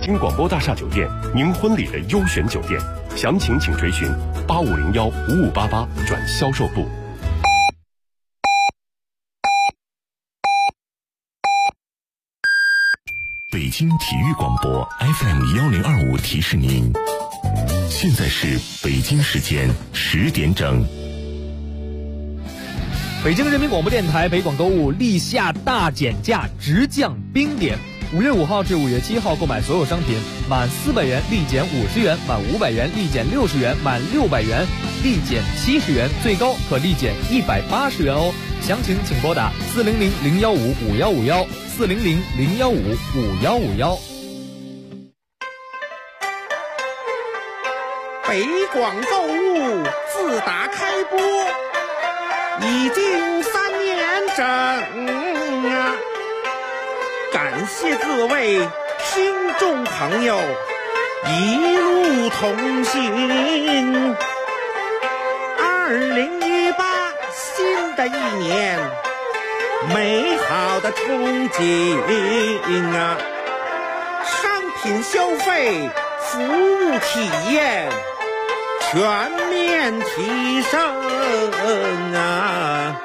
京广播大厦酒店，您婚礼的优选酒店。详情请垂询8501-5588转销售部。 北京体育广播 FM1025提示您，现在是北京时间10点整。 北京人民广播电台北广购物立夏大减价，直降冰点。5月5号至5月7号购买所有商品，满400元立减50元，满500元立减60元，满600元立减70元，最高可立减180元哦。详情请拨打400-015-5151，400-015-5151。 北广购物自打开播已经3年整啊，感谢各位听众朋友一路同行。2018新的一年，美好的憧憬啊，商品消费，服务体验全面提升啊！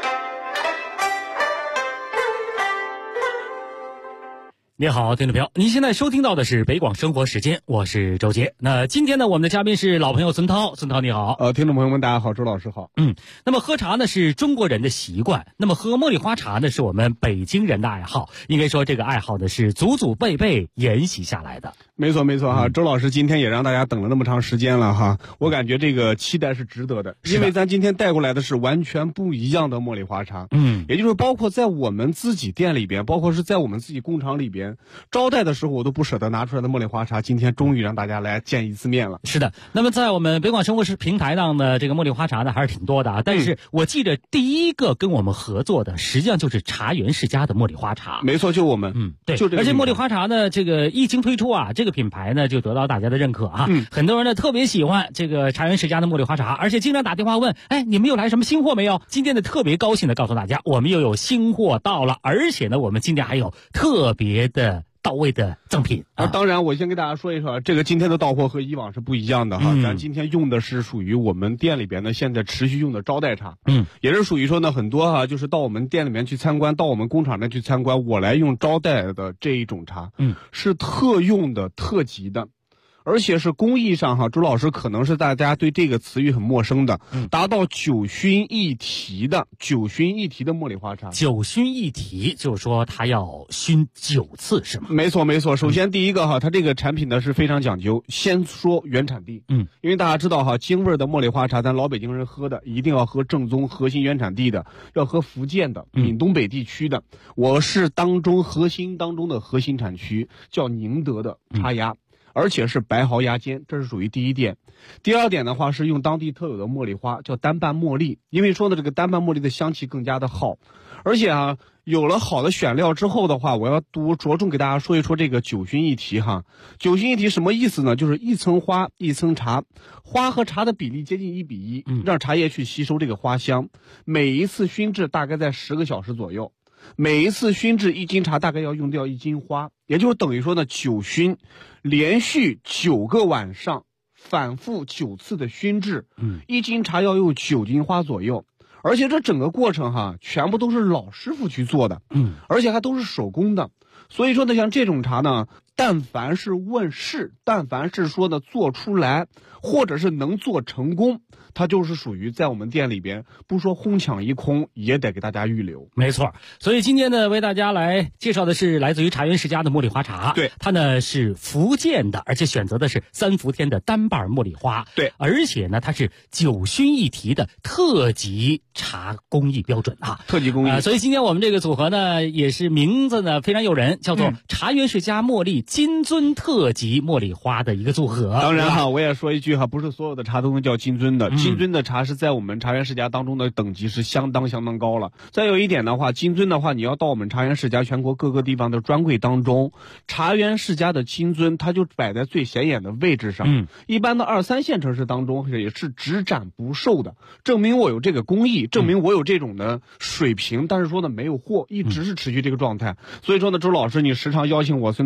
你好，听众朋友，您现在收听到的是北广生活时间，我是周杰。那今天呢，我们的嘉宾是老朋友孙涛。孙涛你好。 听众朋友们大家好，周老师好。 那么喝茶呢是中国人的习惯，那么喝茉莉花茶呢是我们北京人的爱好，应该说这个爱好呢是祖祖辈辈沿袭下来的。 没错哈，周老师今天也让大家等了那么长时间了哈，我感觉这个期待是值得的，因为咱今天带过来的是完全不一样的茉莉花茶。也就是包括在我们自己店里边，包括是在我们自己工厂里边招待的时候，我都不舍得拿出来的茉莉花茶，今天终于让大家来见一次面了。 是的，那么在我们北广生活平台上的这个茉莉花茶呢还是挺多的啊，但是我记得第一个跟我们合作的实际上就是茶园世家的茉莉花茶。 没错，就我们。 对， 就这个。 而且茉莉花茶呢，这个一经推出啊，这个品牌呢就得到大家的认可啊。很多人呢特别喜欢这个茶园世家的茉莉花茶，而且经常打电话问，你们又来什么新货没有？今天呢特别高兴的告诉大家，我们又有新货到了，而且呢我们今天还有特别的到位的赠品啊！ 当然，我先给大家说一说，这个今天的到货和以往是不一样的哈。咱今天用的是属于我们店里边呢现在持续用的招待茶，也是属于说呢很多就是到我们店里面去参观，到我们工厂那去参观，我来用招待的这一种茶，是特用的、特级的。而且是工艺上周老师可能是大家对这个词语很陌生的，达到9熏1提的茉莉花茶。 9熏1提就是说它要熏9次是吗？ 没错。首先第一个它这个产品呢是非常讲究，先说原产地。因为大家知道京味的茉莉花茶，咱老北京人喝的一定要喝正宗核心原产地的，要喝福建的、闽东北地区的。我是核心当中的核心产区，叫宁德的茶芽。而且是白毫芽尖，这是属于第一点。第二点的话是用当地特有的茉莉花，叫单瓣茉莉，因为说呢这个单瓣茉莉的香气更加的好。而且有了好的选料之后的话，我要多着重给大家说一说这个9熏1提9熏1提什么意思呢？就是一层花一层茶，花和茶的比例接近1比1，让茶叶去吸收这个花香。每一次熏制大概在10个小时左右。每一次熏制1斤茶大概要用掉1斤花，也就是等于说呢9熏，连续9个晚上，反复9次的熏制，1斤茶要用9斤花左右。而且这整个过程全部都是老师傅去做的，而且还都是手工的。所以说呢，像这种茶呢，但凡是问世，但凡是说呢做出来，或者是能做成功，它就是属于在我们店里边，不说哄抢一空，也得给大家预留。 没错，所以今天呢，为大家来介绍的是来自于茶园世家的茉莉花茶。 对， 它呢是福建的，而且选择的是3伏天的单瓣茉莉花。 对， 而且呢，它是9熏1提的特级茶工艺标准特级工艺。 所以今天我们这个组合呢，也是名字呢非常诱人，叫做茶园世家茉莉金樽特级茉莉花的一个组合。 当然我也说一句不是所有的茶都能叫金樽的，金樽的茶是在我们茶园世家当中的等级是相当高了。再有一点的话，金樽的话，你要到我们茶园世家全国各个地方的专柜当中，茶园世家的金樽它就摆在最显眼的位置上。一般的2、3线城市当中也是只展不售的，证明我有这个工艺，证明我有这种的水平，但是说呢没有货，一直是持续这个状态。所以说呢，周老师你时常邀请我，孙涛你给我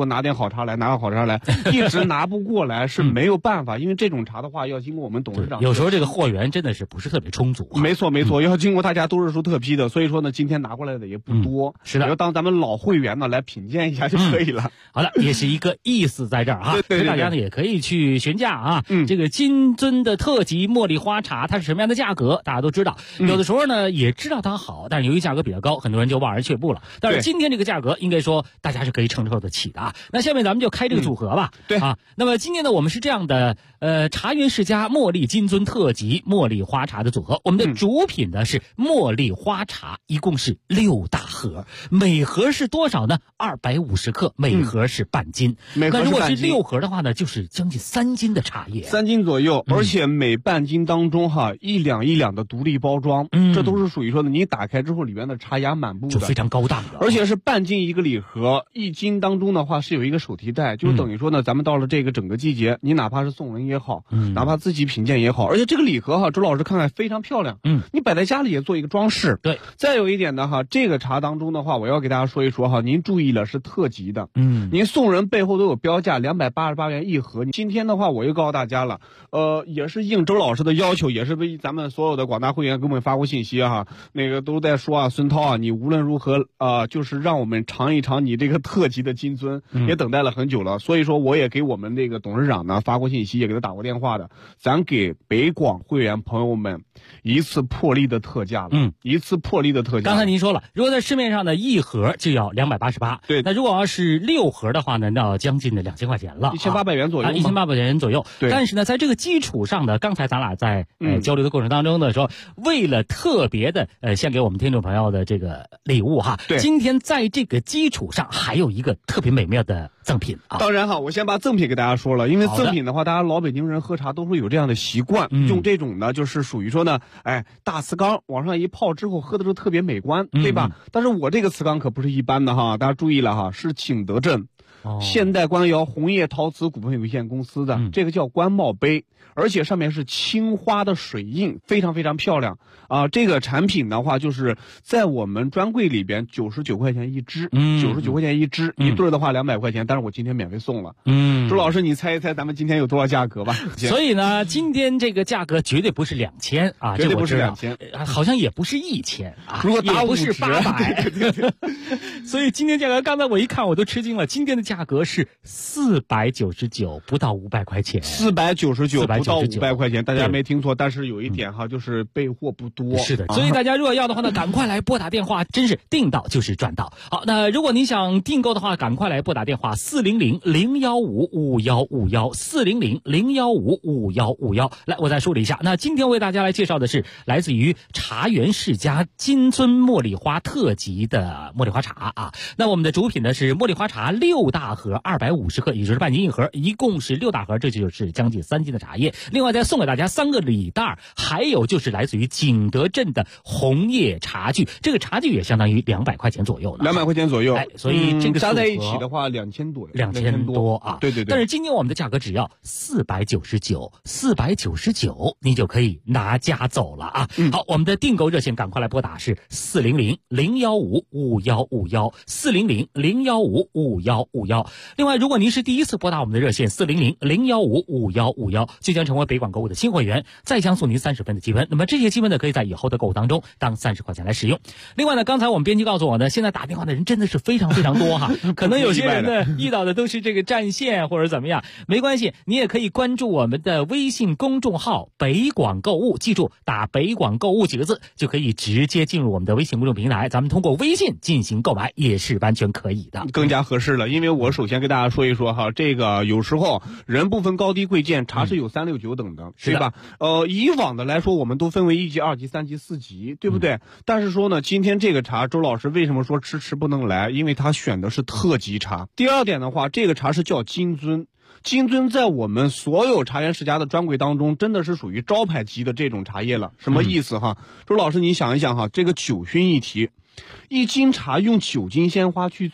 拿点好茶来，拿个好茶来，一直拿不过来是没有办法，因为这种茶的话要经过我们董事长。 有时候这个货源真的是不是特别充足。 没错，要经过大家都是说特批的，所以说呢，今天拿过来的也不多。 是的， 要当咱们老会员呢来品鉴一下就可以了。 好的，也是一个意思在这儿哈。 对， 大家呢也可以去询价啊。这个金樽的特级茉莉花茶，它是什么样的价格？大家都知道，有的时候呢也知道它好，但是由于价格比较高，很多人就望而却步了。但是今天这个价格，应该说大家是可以承受得起的啊。那下面咱们就开这个组合吧。 对啊，那么今天呢，我们是这样的，茶园世家茉莉金樽特级茉莉花茶的组合。我们的主品呢是茉莉花茶，一共是6大盒，每盒是多少呢？250克，每盒是半斤。那如果是6盒的话呢，就是将近3斤的茶叶 ，3斤左右，而且每半斤当中1两1两的独立包装，这都是属于说的，你打开之后里面的茶芽满布的， 就非常高档的， 而且是半斤一个礼盒，1斤当中的话是有一个手提袋，就等于说呢，咱们到了这个整个季节，你哪怕是送人也好，哪怕自己品鉴也好，而且这个礼盒周老师看看非常漂亮，你摆在家里也做一个装饰。 对， 再有一点呢这个茶当中的话，我要给大家说一说您注意了，是特级的，您送人背后都有标价，288元一盒。今天的话，我又告诉大家了，也是应周老师的要求，也是为咱们所有的广大会员给我们发过信息那个都在说孙涛你无论如何就是让我们尝一尝你这个特级的金樽，也等待了很久了，所以说我也给我们那个董事长呢发过信息，也给他打过电话的，咱给北广会员朋友们一次破例的特价了，一次破例的特价。 刚才您说了，如果在市面上的一盒就要288， 对， 那如果要是6盒的话呢，那要将近的2000块钱了 ，1800元左右 ，1800元左右。 对， 但是呢，在这个基础上呢，刚才咱俩在交流的过程当中呢，说为了特别的献给我们听众朋友的这个礼物对， 今天在这个基础上还有一个特别美妙的赠品啊。 当然我先把赠品给大家说了，因为赠品的话，大家老北京人喝茶都会有这样的习惯，用这种呢就是属于说呢，大瓷缸往上一泡之后喝的时候特别美观，对吧？但是我这个瓷缸可不是一般的大家注意了是景德镇现代官窑红叶陶瓷股份有限公司的，这个叫官帽杯，而且上面是青花的水印，非常非常漂亮这个产品的话，就是在我们专柜里边99块钱一支，99块钱一支，一对的话200块钱，但是我今天免费送了。周老师，你猜一猜咱们今天有多少价格吧？ 所以呢，今天这个价格绝对不是2000 绝对不是2000， 好像也不是1000 如果打也不是800，对。所以今天价格，刚才我一看我都吃惊了，今天的价格是499，不到500块钱 ，499不到500块钱，大家没听错。但是有一点就是备货不多。 是的，所以大家如果要的话呢，赶快来拨打电话，真是订到就是赚到。好，那如果你想订购的话，赶快来拨打电话400-015-5151，400-015-5151。来，我再梳理一下，那今天为大家来介绍的是来自于茶园世家金樽茉莉花特级的茉莉花茶那我们的主品呢是茉莉花茶6大盒250克，也就是半斤一盒，一共是6大盒，这就是将近3斤的茶叶。另外再送给大家3个礼袋，还有就是来自于景德镇的红叶茶具，这个茶具也相当于200块钱左右了 ，200块钱左右。 所以这个加在一起的话2000多 ，2000多对。 但是今天我们的价格只要499，你就可以拿家走了好，我们的订购热线赶快来拨打是400-015-5151，400-015-5151。另外，如果您是第一次拨打我们的热线400-015-5151，就将成为北广购物的新会员，再将送您30分的积分。那么这些积分呢，可以在以后的购物当中当30块钱来使用。另外呢，刚才我们编辑告诉我呢，现在打电话的人真的是非常非常多可能有些人呢遇到的都是这个占线或者怎么样，没关系，你也可以关注我们的微信公众号北广购物，记住打北广购物几个字就可以直接进入我们的微信公众平台，咱们通过微信进行购买也是完全可以的， 更加合适了。因为我首先跟大家说一说这个有时候人不分高低贵贱，茶是有3、6、9等的，对吧？以往的来说我们都分为1级、2级、3级、4级，对不对？但是说呢，今天这个茶周老师为什么说吃不能来？因为他选的是特级茶。第二点的话，这个茶是叫金樽，金樽在我们所有茶园世家的专柜当中真的是属于招牌级的这种茶叶了。什么意思周老师你想一想这个9熏一提，1斤茶用9斤鲜花去做，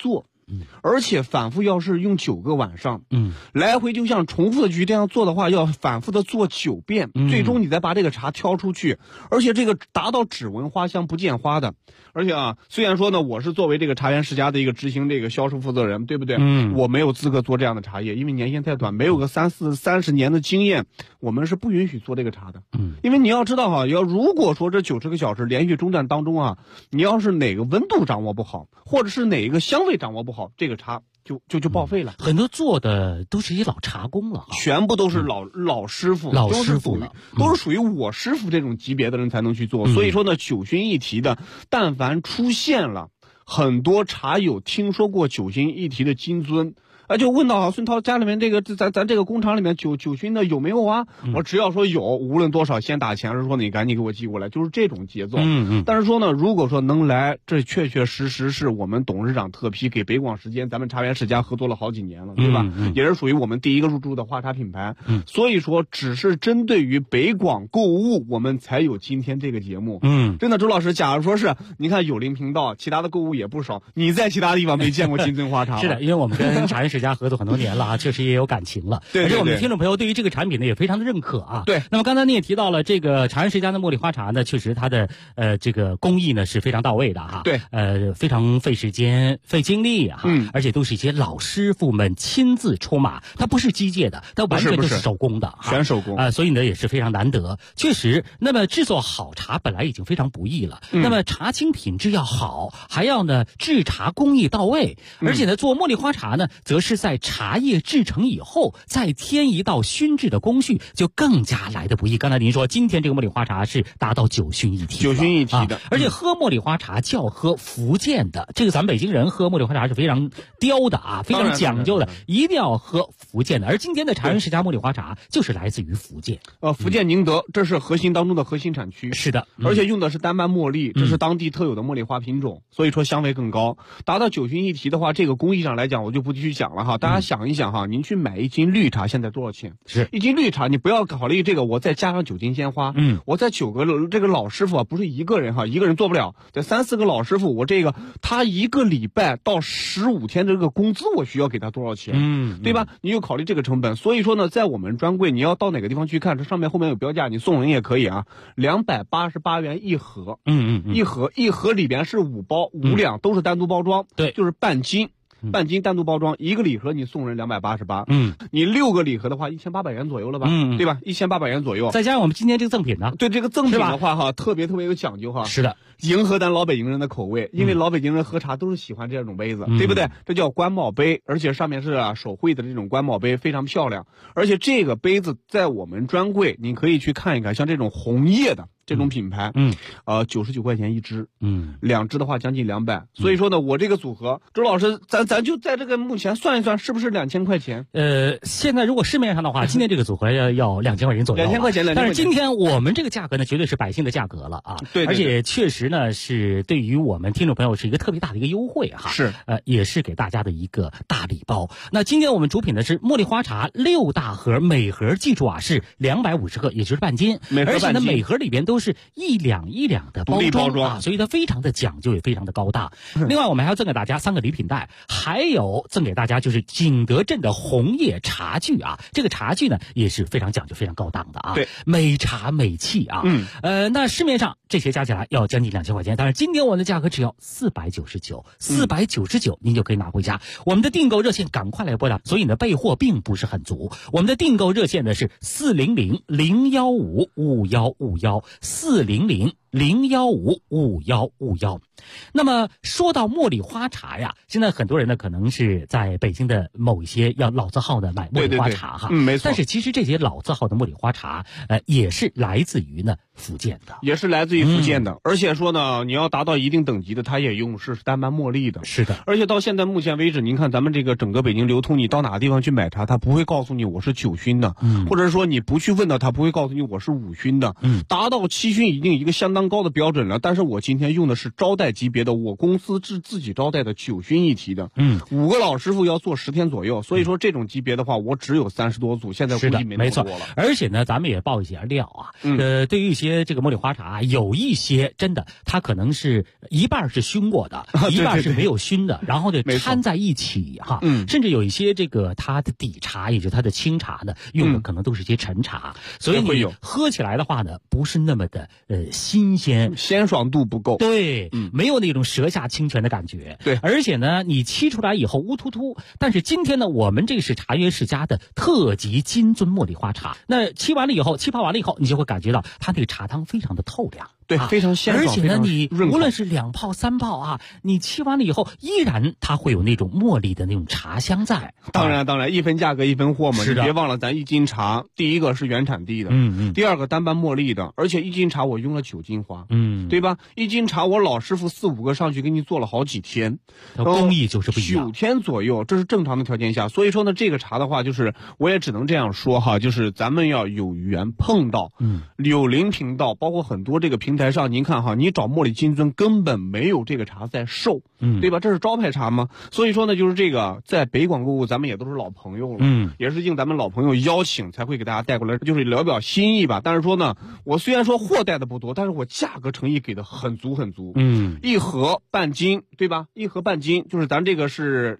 而且反复要是用9个晚上，来回就像重复的去这样做的话，要反复的做9遍，最终你再把这个茶挑出去，而且这个达到只闻花香不见花的。而且啊，虽然说呢，我是作为这个茶园世家的一个执行这个销售负责人，对不对？我没有资格做这样的茶叶，因为年限太短，没有个30年的经验，我们是不允许做这个茶的。因为你要知道哈，如果说这90个小时连续中断当中啊，你要是哪个温度掌握不好，或者是哪一个香味掌握不好，这个茶就报废了。 很多做的都是一些老茶工了， 全部都是老师傅， 老师傅了， 都是属于我师傅这种级别的人才能去做。所以说呢，9熏一提的，但凡出现了，很多茶友听说过9熏一提的金樽。就问到孙涛家里面这个咱这个工厂里面9熏的有没有啊？我只要说有，无论多少先打钱，是说你赶紧给我寄过来，就是这种节奏。但是说呢，如果说能来，这确确实实是我们董事长特批，给北广时间咱们茶园世家合作了好几年了，对吧？也是属于我们第一个入驻的花茶品牌。所以说，只是针对于北广购物，我们才有今天这个节目。真的，周老师，假如说是你看有林频道，其他的购物也不少，你在其他地方没见过金樽花茶？ 是的，因为我们跟茶园世家合作很多年了啊，确实也有感情了。 对， 而且我们的听众朋友对于这个产品呢也非常的认可啊。 对。 那么刚才你也提到了这个茶园世家的茉莉花茶呢，确实它的这个工艺呢是非常到位的哈。 对。 非常费时间、费精力哈。而且都是一些老师傅们亲自出马，它不是机械的，它完全就是手工的， 全手工所以呢也是非常难得。确实，那么制作好茶本来已经非常不易了，那么茶青品质要好，还要呢制茶工艺到位，而且呢做茉莉花茶呢，则是在茶叶制成以后再添一道熏制的工序，就更加来得不易。刚才您说今天这个茉莉花茶是达到9熏一提 ，9熏一提的， 而且喝茉莉花茶就要喝福建的，这个咱们北京人喝茉莉花茶是非常刁的啊，非常讲究的，一定要喝福建的。而今天的茶园世家茉莉花茶就是来自于福建， 福建宁德，这是核心当中的核心产区。 是的， 而且用的是丹麦茉莉，这是当地特有的茉莉花品种，所以说香味更高。达到9熏一提的话，这个工艺上来讲，我就不继续讲了哈。大家想一想哈，您去买一斤绿茶现在多少钱？ 是一斤绿茶，你不要考虑这个，我再加上9斤鲜花，我再9个这个老师傅啊，不是一个人哈，一个人做不了，得3、4个老师傅，我这个他1个礼拜到15天的这个工资，我需要给他多少钱？对吧？你就考虑这个成本。所以说呢，在我们专柜，你要到哪个地方去看，这上面后面有标价，你送人也可以啊，288元一盒，一盒里边是5包5两，都是单独包装， 对， 就是半斤单独包装，1个礼盒你送人288，你6个礼盒的话1800元左右了吧，对吧？1800元左右， 再加上我们今天这个赠品呢， 对这个赠品的话哈，特别有讲究哈。 是的， 迎合咱老北京人的口味，因为老北京人喝茶都是喜欢这种杯子，对不对？这叫官帽杯，而且上面是手绘的这种官帽杯，非常漂亮。而且这个杯子在我们专柜你可以去看一看，像这种红叶的这种品牌，99块钱一支，2支的话将近200。所以说呢，我这个组合，周老师，咱就在这个目前算一算，是不是2000块钱？ 现在如果市面上的话，今天这个组合要2000块钱左右 ，2000块钱。 但是今天我们这个价格呢，绝对是百姓的价格了啊！ 对， 而且确实呢，是对于我们听众朋友是一个特别大的一个优惠哈。 是， 也是给大家的一个大礼包。那今天我们主品的是茉莉花茶6大盒，每盒记住啊是250克，也就是半斤，而且呢每盒里边都是1两1两的包装啊，所以它非常的讲究，也非常的高大。另外我们还要赠给大家3个礼品袋，还有赠给大家就是景德镇的红叶茶具啊，这个茶具呢也是非常讲究、非常高档的啊， 对， 美茶美器啊。那市面上这些加起来要将近2000块钱，但是今天我们的价格只要499，499您就可以拿回家。我们的订购热线赶快来拨打，所以呢备货并不是很足。我们的订购热线呢是400-015-5151，400-015-5151。那么说到茉莉花茶呀，现在很多人呢可能是在北京的某一些要老字号的买茉莉花茶哈， 没错。 但是其实这些老字号的茉莉花茶，也是来自于呢福建的， 也是来自于福建的。而且说呢，你要达到一定等级的，它也用是丹麦茉莉的。 是的。 而且到现在目前为止，您看咱们这个整个北京流通，你到哪个地方去买茶，它不会告诉你我是9熏的，或者说你不去问到，它不会告诉你我是5熏的。达到7熏已经一个相当常高的标准了，但是我今天用的是招待级别的，我公司是自己招待的9勋1提的，5个老师傅要做10天左右，所以说这种级别的话，我只有30多组，现在估计没那么多了。 没错，而且呢，咱们也爆一些料啊，对于一些这个茉莉花茶，有一些真的它可能是一半是熏过的，一半是没有熏的，然后呢掺在一起哈，甚至有一些这个它的底茶，也就是它的清茶呢，用的可能都是些陈茶，所以你喝起来的话呢，不是那么的新鲜， 鲜爽度不够， 对，没有那种舌下清泉的感觉， 对， 而且呢，你沏出来以后乌突突，但是今天呢，我们这是茶园世家的特级金樽茉莉花茶，那沏泡完了以后，你就会感觉到它那个茶汤非常的透亮。 对，非常鲜爽， 而且呢，你无论是2泡3泡啊，你沏完了以后，依然它会有那种茉莉的那种茶香在。 当然，一分价格一分货嘛。你别忘了，咱1斤茶，第一个是原产地的，第二个单瓣茉莉的，而且1斤茶我用了9斤花，对吧？1斤茶我老师傅4、5个上去给你做了好几天， 工艺就是不一样。 9天左右，这是正常的条件下。所以说呢，这个茶的话，就是我也只能这样说哈，就是咱们要有缘碰到，柳林频道，包括很多这个平台上，您看哈，你找茉莉金樽根本没有这个茶在售，对吧？这是招牌茶吗？所以说呢，就是这个在北广购物，咱们也都是老朋友了，也是应咱们老朋友邀请才会给大家带过来，就是聊表心意吧。但是说呢，我虽然说货带的不多，但是我价格诚意给的很足，一盒半斤，对吧？1盒半斤，就是咱这个是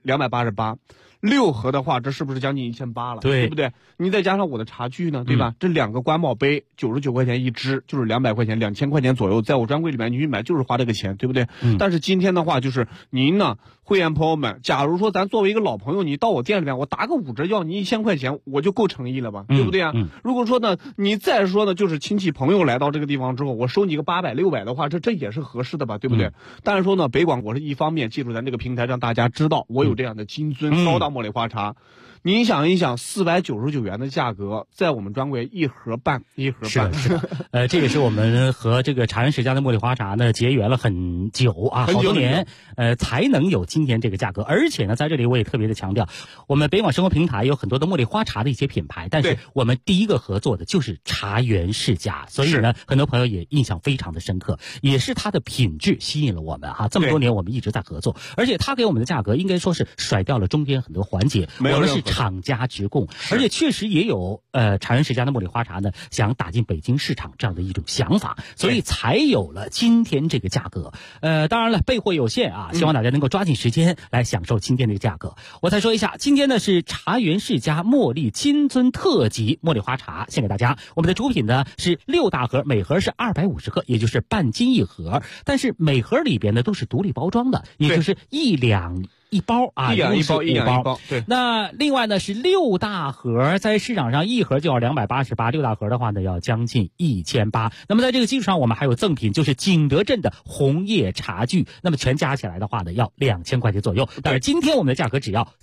288，6盒的话，这是不是将近1800了？对不对？你再加上我的茶具呢，对吧？这2个官帽杯99块钱一支，就是200块钱，2000块钱左右，在我专柜里面你去买就是花这个钱，对不对？但是今天的话，就是您呢，会员朋友们，假如说咱作为一个老朋友，你到我店里面，我打个5折要你1000块钱，我就够诚意了吧，对不对啊？如果说呢，你再说呢，就是亲戚朋友来到这个地方之后，我收你个800、600的话，这也是合适的吧，对不对？但是说呢，北广我是一方面，记住咱这个平台让大家知道我有这样的金樽高档茉莉花茶。您想一想，499元的价格，在我们专柜1盒半。 是的，这也是我们和这个茶园世家的茉莉花茶呢结缘了很久啊，好多年，才能有今天这个价格。而且呢，在这里我也特别的强调，我们北广生活平台有很多的茉莉花茶的一些品牌，但是我们第一个合作的就是茶园世家，所以呢，很多朋友也印象非常的深刻，也是它的品质吸引了我们哈。这么多年我们一直在合作，而且它给我们的价格应该说是甩掉了中间很多环节，我们是厂家直供，而且确实也有茶园世家的茉莉花茶呢想打进北京市场这样的一种想法，所以才有了今天这个价格。当然了，备货有限啊，希望大家能够抓紧时间来享受今天这个价格。我再说一下，今天呢是茶园世家茉莉金樽特级茉莉花茶献给大家。我们的主品呢是6大盒，每盒是250克，也就是半斤一盒，但是每盒里边呢都是独立包装的，也就是1两1包啊， 一两一包。对。 那另外呢是6大盒，在市场上1盒就要288，6大盒的话呢要将近1800。那么在这个基础上，我们还有赠品，就是景德镇的红叶茶具。那么全加起来的话呢，要2000块钱左右。但是今天我们的价格只要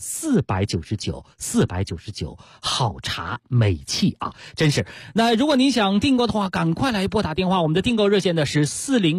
499，好茶美气啊，真是。那如果您想订购的话，赶快来拨打电话，我们的订购热线呢是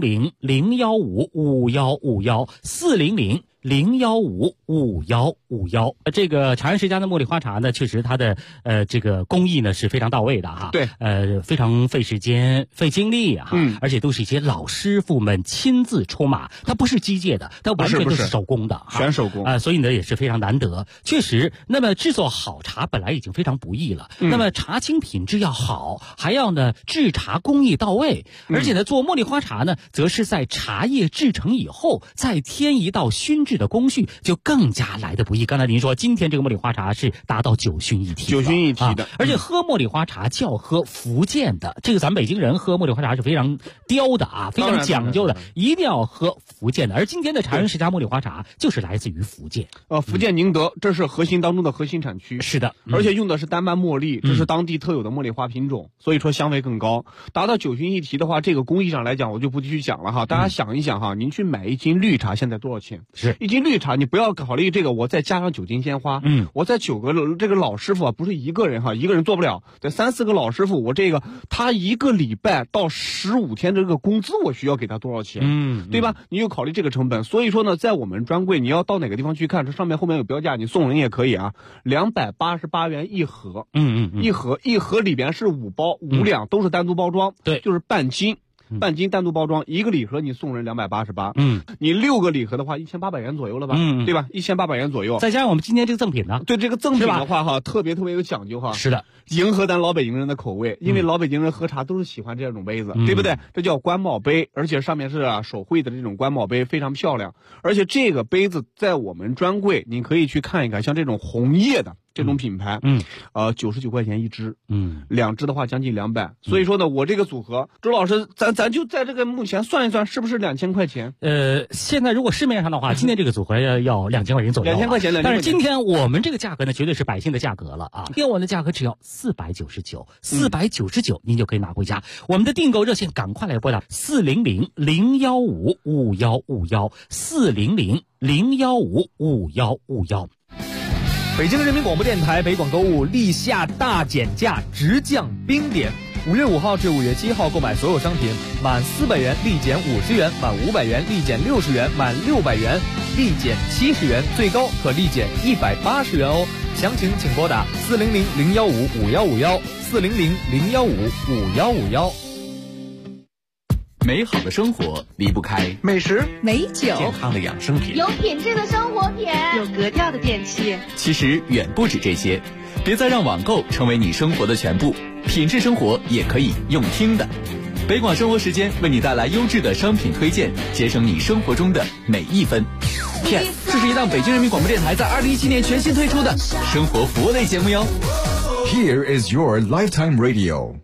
400-015-5151，400-015-5151。这个茶园世家的茉莉花茶呢，确实它的这个工艺呢是非常到位的哈。 对， 非常费时间、费精力哈，而且都是一些老师傅们亲自出马，它不是机械的，它完全都是手工的， 全手工所以呢也是非常难得。确实，那么制作好茶本来已经非常不易了，那么茶青品质要好，还要呢制茶工艺到位，而且呢做茉莉花茶呢，则是在茶叶制成以后再添一道熏制的工序，就更加来得不易。刚才您说今天这个茉莉花茶是达到9熏1提的，而且喝茉莉花茶就要喝福建的，这个咱们北京人喝茉莉花茶是非常刁的啊，非常讲究的，一定要喝福建的。而今天的茶园世家茉莉花茶就是来自于福建， 福建宁德，这是核心当中的核心产区。 是的， 而且用的是单瓣茉莉，这是当地特有的茉莉花品种，所以说香味更高。达到9熏1提的话，这个工艺上来讲我就不继续讲了哈。大家想一想哈，您去买1斤绿茶现在多少钱？ 是 1斤绿茶，你不要考虑这个，我再加上9斤鲜花，我再9个这个老师傅啊，不是一个人哈，一个人做不了，得3、4个老师傅，我这个他1个礼拜到15天这个工资，我需要给他多少钱？对吧？你就考虑这个成本。所以说呢，在我们专柜，你要到哪个地方去看，这上面后面有标价，你送人也可以啊，288元1盒，一盒里边是5包，5两都是单独包装， 对， 就是半斤。 半斤单独包装1个礼盒你送人288，你6个礼盒的话1800元左右了吧，对吧？1800元左右， 再加上我们今天这个赠品呢， 对这个赠品的话哈，特别有讲究哈。 是的， 迎合咱老北京人的口味，因为老北京人喝茶都是喜欢这种杯子，对不对？这叫官帽杯，而且上面是手绘的这种官帽杯，非常漂亮。而且这个杯子在我们专柜你可以去看一看，像这种红叶的这种品牌，99块钱一支，2支的话将近200。所以说呢，我这个组合，周老师，咱就在这个目前算一算，是不是2000块钱？ 现在如果市面上的话，今天这个组合要2000块钱左右 ，2000块钱。 但是今天我们这个价格呢，绝对是百姓的价格了啊！今天我们的价格只要499，499您就可以拿回家。我们的订购热线，赶快来拨打400-015-5151，400-015-5151。 北京人民广播电台北广购物立夏大减价，直降冰点。5月5号至5月7号购买所有商品，满400元立减50元，满500元立减60元，满600元立减70元，最高可立减180元哦。详情请拨打400-015-5151，400-015-5151。 美好的生活离不开美食、 美酒、 健康的养生品， 有品质的生活品， 有格调的电器。 其实远不止这些，别再让网购成为你生活的全部，品质生活也可以用听的。北广生活时间为你带来优质的商品推荐，节省你生活中的每一分。Yes， 这是一档北京人民广播电台在2017年全新推出的生活服务类节目哟。 Here is your lifetime radio。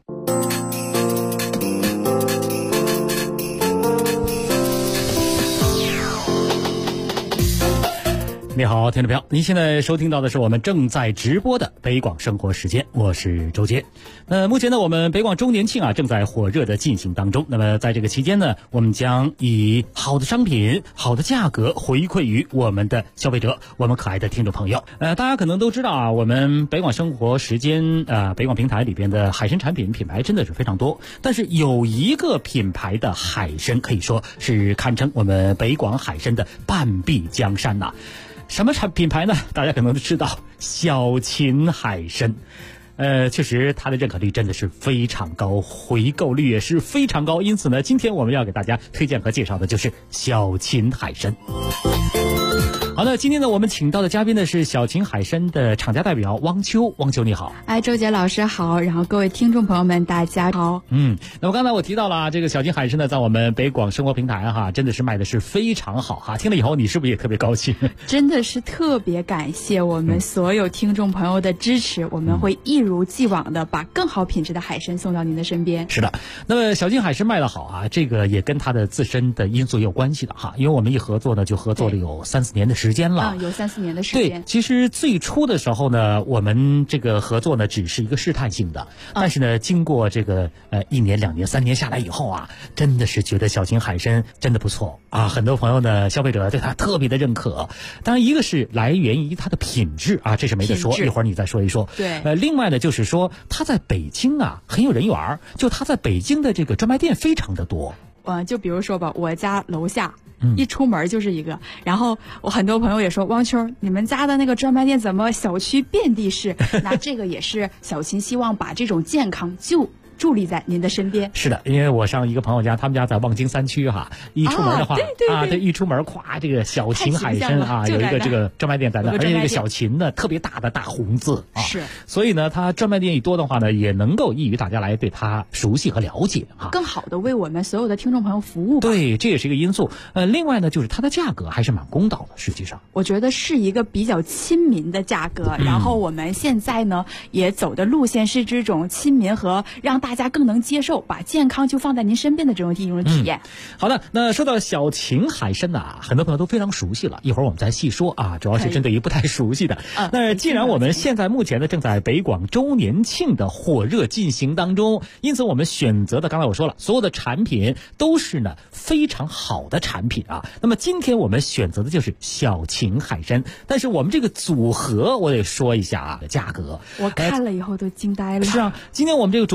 你好，听众朋友，您现在收听到的是我们正在直播的北广生活时间，我是周杰。目前呢，我们北广周年庆正在火热的进行当中。那么在这个期间呢，我们将以好的商品、好的价格回馈于我们的消费者，我们可爱的听众朋友。大家可能都知道我们北广生活时间北广平台里边的海参产品品牌真的是非常多，但是有一个品牌的海参可以说是堪称我们北广海参的半壁江山呐。什么品牌呢？大家可能都知道，小秦海参。确实它的认可率真的是非常高，回购率也是非常高。因此呢，今天我们要给大家推荐和介绍的就是小秦海参。好的，今天呢，我们请到的嘉宾呢是小秦海参的厂家代表汪秋。汪秋你好。 周杰老师好，然后各位听众朋友们大家好。 那么刚才我提到了这个小秦海参呢，在我们北广生活平台真的是卖的是非常好听了以后你是不是也特别高兴？ 真的是特别感谢我们所有听众朋友的支持，我们会一如既往的把更好品质的海参送到您的身边。 是的，那么小秦海参卖得好这个也跟它的自身的因素也有关系的因为我们一合作呢就合作了有3-4年的时间了。 有3-4年的时间。 对，其实最初的时候呢，我们这个合作呢只是一个试探性的，但是呢，经过这个1年、2年、3年下来以后真的是觉得小秦海参真的不错很多朋友呢，消费者对它特别的认可。当然，一个是来源于它的品质这是没得说，一会儿你再说一说。 对， 另外呢，就是说它在北京很有人缘，就它在北京的这个专卖店非常的多。 就比如说吧，我家楼下。一出门就是一个，然后我很多朋友也说，汪秋，你们家的那个专卖店怎么小区遍地是？那这个也是小秦希望把这种健康就伫立在您的身边。 是的，因为我上一个朋友家，他们家在望京3区一出门的话对，一出门咵，这个小秦海参有一个这个专卖店在那，而且这个小秦呢特别大的大红字是， 所以呢，它专卖店一多的话呢，也能够益于大家来对它熟悉和了解更好的为我们所有的听众朋友服务。 对，这也是一个因素。另外呢，就是它的价格还是蛮公道的，实际上我觉得是一个比较亲民的价格。然后我们现在呢也走的路线是这种亲民和让大家更能接受，把健康就放在您身边的这种体验。 好的，那说到小秦海参很多朋友都非常熟悉了，一会儿我们再细说主要是针对于不太熟悉的。那既然我们现在目前呢正在北广周年庆的火热进行当中，因此我们选择的刚才我说了，所有的产品都是呢非常好的产品那么今天我们选择的就是小秦海参，但是我们这个组合我得说一下价格， 我看了以后都惊呆了。 是今天我们这个主品呢是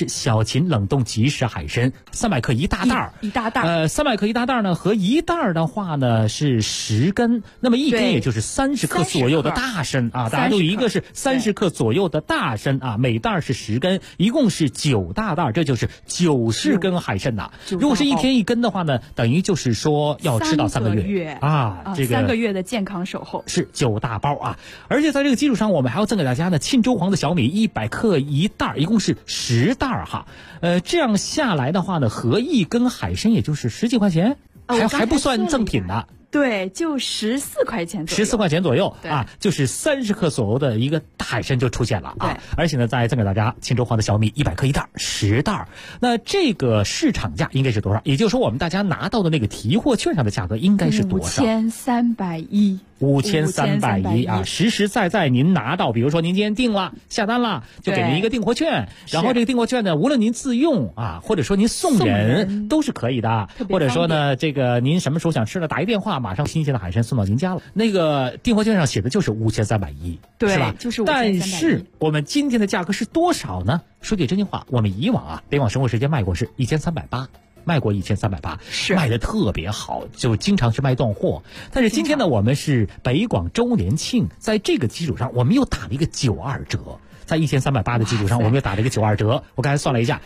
是小秦冷冻即食海参300克一大袋儿， 一大袋儿。 300克一大袋儿呢，和一袋儿的话呢是10根，那么一根也就是30克左右的大参啊。大家都一个是30克左右的大参啊，每袋是10根，一共是9大袋，这就是90根海参呐。如果是1天1根的话呢，等于就是说要吃到3个月啊，这个 3个月的健康守候是9大包啊。而且在这个基础上，我们还要赠给大家呢沁州黄的小米100克一袋，一共是10袋哈。这样下来的话呢，合1根海参也就是10几块钱，还不算赠品的。 对，就14块钱左右 ，14块钱左右啊，就是30克左右的一个大海参就出现了啊！而且呢，再赠给大家沁州黄的小米100克一袋，10袋。那这个市场价应该是多少？也就是说，我们大家拿到的那个提货券上的价格应该是多少 ？5310。 5310啊，实实在在您拿到，比如说您今天订了下单了，就给您一个订货券，然后这个订货券呢，无论您自用啊，或者说您送人都是可以的，或者说呢，这个您什么时候想吃了，打一电话，马上新鲜的海参送到您家了。那个订货券上写的就是5310， 对， 是吧？ 就是5310。 但是我们今天的价格是多少呢？说句真心话，我们以往啊，北广生活时间卖过是1380。卖过1380，卖的特别好，就经常是卖断货。但是今天呢，我们是北广周年庆，在这个基础上，我们又打了一个92折。在1380的基础上，我们又打了一个92折。我刚才算了一下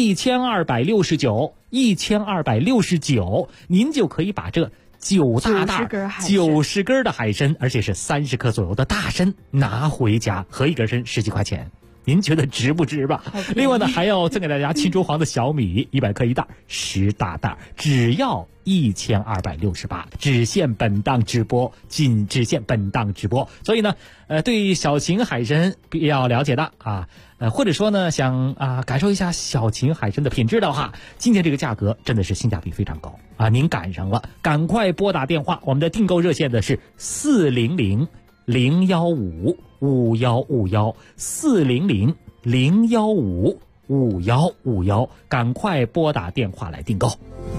，1269，您就可以把这9大袋90根的海参，而且是30克左右的大参拿回家，合一根参10几块钱。您觉得值不值吧？另外呢，还要赠给大家沁州黄的小米100克一袋，10大袋，只要1268，只限本档直播，仅只限本档直播。所以呢，对小秦海参比较了解的啊，或者说呢想感受一下小秦海参的品质的话，今天这个价格真的是性价比非常高啊！您赶上了，赶快拨打电话，我们的订购热线的是400-015-5151，400-015-5151，赶快拨打电话来订购。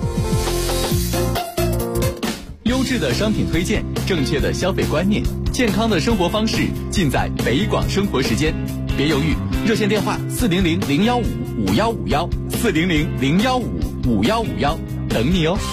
优质的商品推荐，正确的消费观念，健康的生活方式，尽在北广生活时间。别犹豫，热线电话400-015-5151，400-015-5151，等你哦。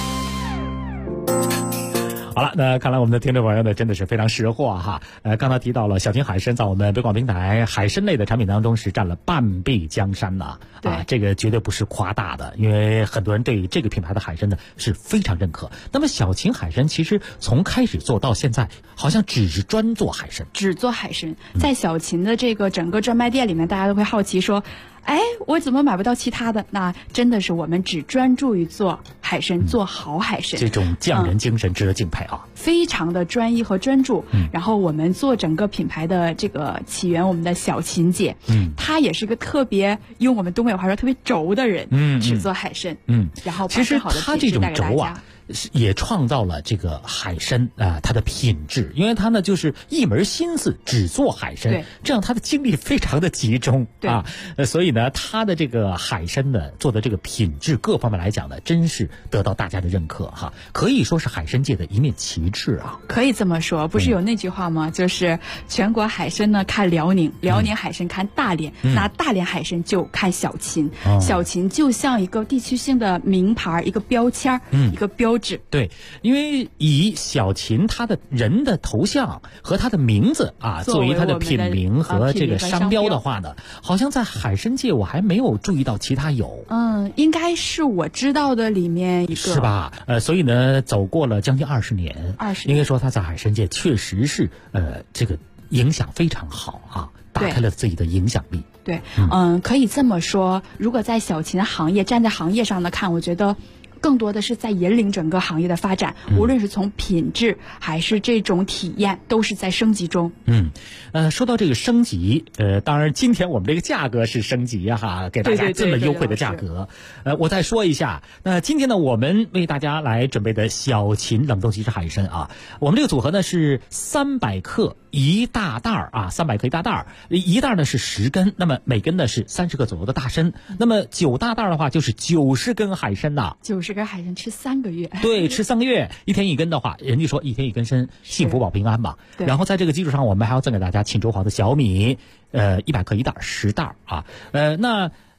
好了，那看来我们的听众朋友呢真的是非常识货哈。刚才提到了小秦海参在我们北广平台海参类的产品当中是占了半壁江山呐。这个绝对不是夸大的，因为很多人对这个品牌的海参呢是非常认可。那么小秦海参其实从开始做到现在，好像只是专做海参， 只做海参。在小秦的这个整个专卖店里面，大家都会好奇说，我怎么买不到其他的？那真的是我们只专注于做海参，做好海参。 这种匠人精神值得敬佩啊！ 非常的专一和专注。然后我们做整个品牌的这个起源，我们的小秦姐，她也是个特别用我们东北话说特别轴的人，只做海参。然后其实她这种轴啊，也创造了这个海参它的品质，因为它呢就是一门心思只做海参，这样它的精力非常的集中啊，所以呢它的这个海参呢做的这个品质各方面来讲呢，真是得到大家的认可哈，可以说是海参界的一面旗帜啊。 可以这么说，不是有那句话吗？就是全国海参呢看辽宁，辽宁海参看大连，那大连海参就看小秦，小秦就像一个地区性的名牌，一个标签，一个标志。 对，因为以小秦他的人的头像和他的名字作为他的品名和这个商标的话呢，好像在海参界我还没有注意到其他有。 应该是我知道的里面一个， 是吧？所以呢，走过了将近20年，应该说他在海参界确实是这个影响非常好啊，打开了自己的影响力。 对，可以这么说，如果在小秦行业站在行业上的看，我觉得更多的是在引领整个行业的发展，无论是从品质还是这种体验，都是在升级中。 说到这个升级，当然今天我们这个价格是升级哈，给大家这么优惠的价格。我再说一下，那今天呢，我们为大家来准备的小秦冷冻即食海参啊，我们这个组合呢是300克一大袋300克一大袋，一袋呢是10根，那么每根呢是30克左右的大参，那么9大袋的话就是90根海参呐 ，90根海参吃3个月。 对，吃3个月，1天1根的话，人家说1天1根参，幸福保平安嘛。然后在这个基础上，我们还要赠给大家沁州黄的小米，100克一袋10袋啊。那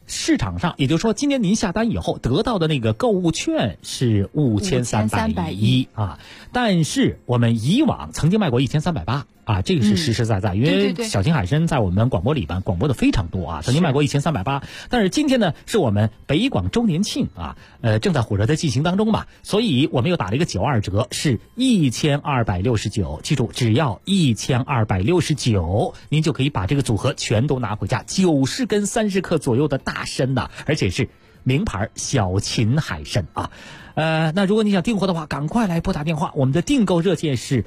市场上，也就是说今年您下单以后得到的那个购物券是5310啊，但是我们以往曾经卖过1380啊，这个是实实在在，因为小秦海参在我们广播里边广播的非常多啊，曾经卖过1380，但是今天呢是我们北广周年庆啊，正在火热的进行当中吧，所以我们又打了一个92折，是1269，记住只要1269，您就可以把这个组合全都拿回家，90根30克左右的大参呐，而且是名牌小秦海参啊。那如果你想订货的话，赶快来拨打电话，我们的订购热线是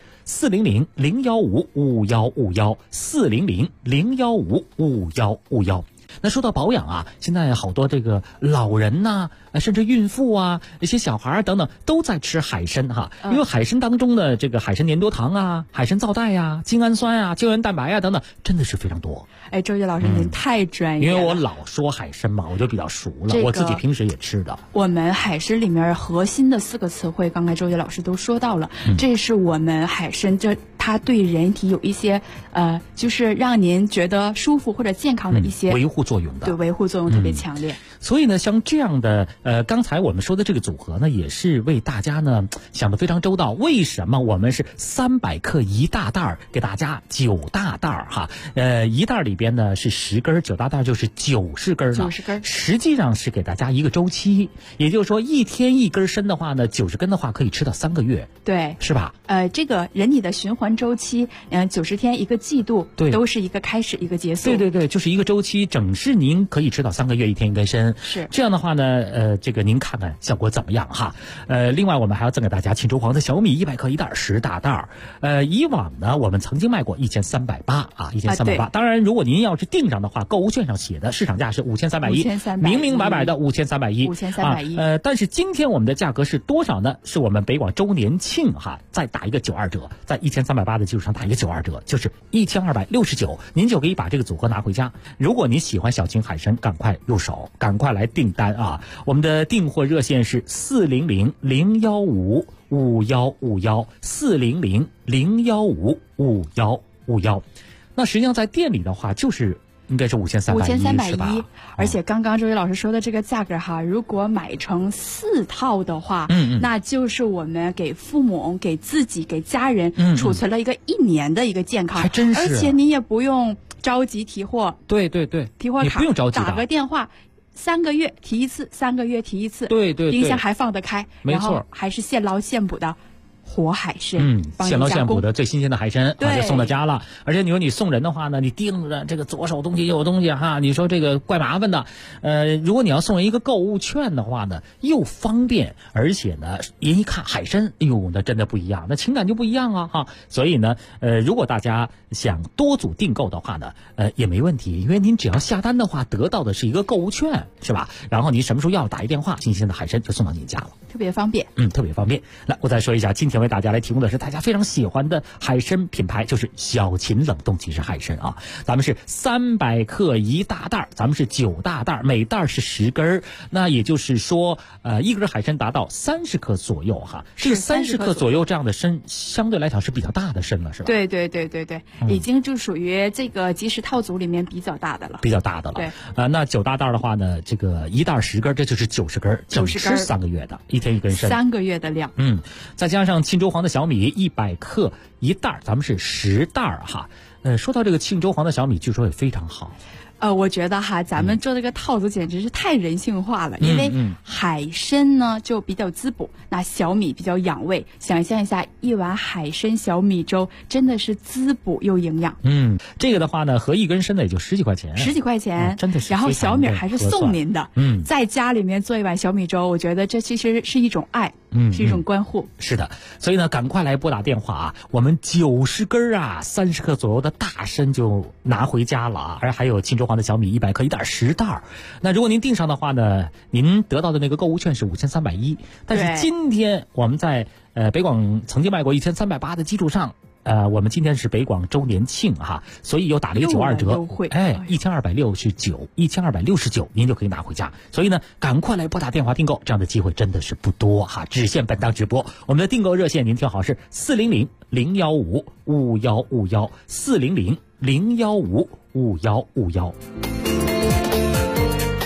400-015-5151，400-015-5151。那说到保养啊，现在好多这个老人呐，甚至孕妇啊，一些小孩等等都在吃海参哈，因为海参当中的这个海参粘多糖啊、海参皂带呀、精氨酸啊、胶原蛋白啊等等，真的是非常多。 哎，周杰老师您太专业了， 因为我老说海参嘛，我就比较熟了，我自己平时也吃的。 我们海参里面核心的4个词汇，刚才周杰老师都说到了，这是我们海参它对人体有一些就是让您觉得舒服或者健康的一些维护作用的， 对，维护作用特别强烈。 所以呢，像这样的刚才我们说的这个组合呢，也是为大家呢想得非常周到。为什么我们是300克1大袋给大家9大袋哈？一袋里边呢是10根，9大袋就是90根呢。90根，实际上是给大家一个周期，也就是说1天1根参的话呢，90根的话可以吃到3个月， 对， 是吧？ 这个人体的循环周期，90天1个季度， 对， 都是一个开始一个结束。 对对对，就是一个周期，整是您可以吃到3个月1天1根参。 是这样的话呢，这个您看看效果怎么样哈？另外我们还要赠给大家庆州黄的小米100克1袋10大袋。以往呢我们曾经卖过1380啊，1380。当然，如果您要是订上的话，购物券上写的市场价是5310，明明白白的5310。但是今天我们的价格是多少呢？是我们北广周年庆哈，再打一个92折，在1380的基础上打一个92折，就是1269，您就可以把这个组合拿回家。如果您喜欢小秦海参，赶快入手，赶快来订单啊！我们的订货热线是400-015-5151，400-015-5151。那实际上在店里的话，就是应该是5310是吧？ 而且刚刚周伟老师说的这个价格哈，如果买成4套的话，那就是我们给父母、给自己、给家人储存了一个1年的一个健康， 还真是。 而且你也不用着急提货， 对对对， 提货卡你不用着急， 打个电话。3个月提一次，3个月提一次， 对对对， 冰箱还放得开， 没错， 然后还是现捞现捕的活海参， 现捞现捕的最新鲜的海参， 对， 就送到家了。而且你说你送人的话呢，你盯着这个左手东西右手东西哈，你说这个怪麻烦的。如果你要送人一个购物券的话呢，又方便，而且呢，人一看海参，哎呦，那真的不一样，那情感就不一样啊哈。所以呢，如果大家想多组订购的话呢，也没问题，因为您只要下单的话，得到的是一个购物券，是吧？然后您什么时候要打一电话，新鲜的海参就送到您家了， 特别方便。 特别方便。来，我再说一下，今天为大家来提供的是大家非常喜欢的海参品牌，就是小秦冷冻即食海参啊。咱们是300克1大袋，咱们是9大袋，每袋是10根，那也就是说，一根海参达到30克左右哈。这个30克左右这样的参，相对来讲是比较大的参了，是吧？ 对对对对对，已经就属于这个即食套组里面比较大的了。 比较大的了。 对。 那9大袋的话呢，这个一袋10根，这就是90根，整吃3个月的，1天1根参 ，3个月的量。 再加上庆州黄的小米100克1袋，咱们是10袋哈。说到这个庆州黄的小米，据说也非常好。 我觉得哈，咱们做这个套组简直是太人性化了，因为海参呢就比较滋补，那小米比较养胃。想象一下，一碗海参小米粥真的是滋补又营养。 这个的话呢，合1根参的也就10几块钱，10 几块钱， 真的是。 然后小米还是送您的，在家里面做一碗小米粥，我觉得这其实是一种爱。是一种关护。 是的，所以呢，赶快来拨打电话啊！我们90根啊，30克左右的大参就拿回家了啊！而还有庆州黄的小米100克1袋10袋。那如果您订上的话呢，您得到的那个购物券是5310。但是今天我们在北广曾经卖过1380的基础上。我们今天是北广周年庆哈，所以又打了一个92折，1269，您就可以拿回家。所以呢，赶快来拨打电话订购，这样的机会真的是不多哈，只限本档直播。我们的订购热线您听好是400-015-5151，400-015-5151。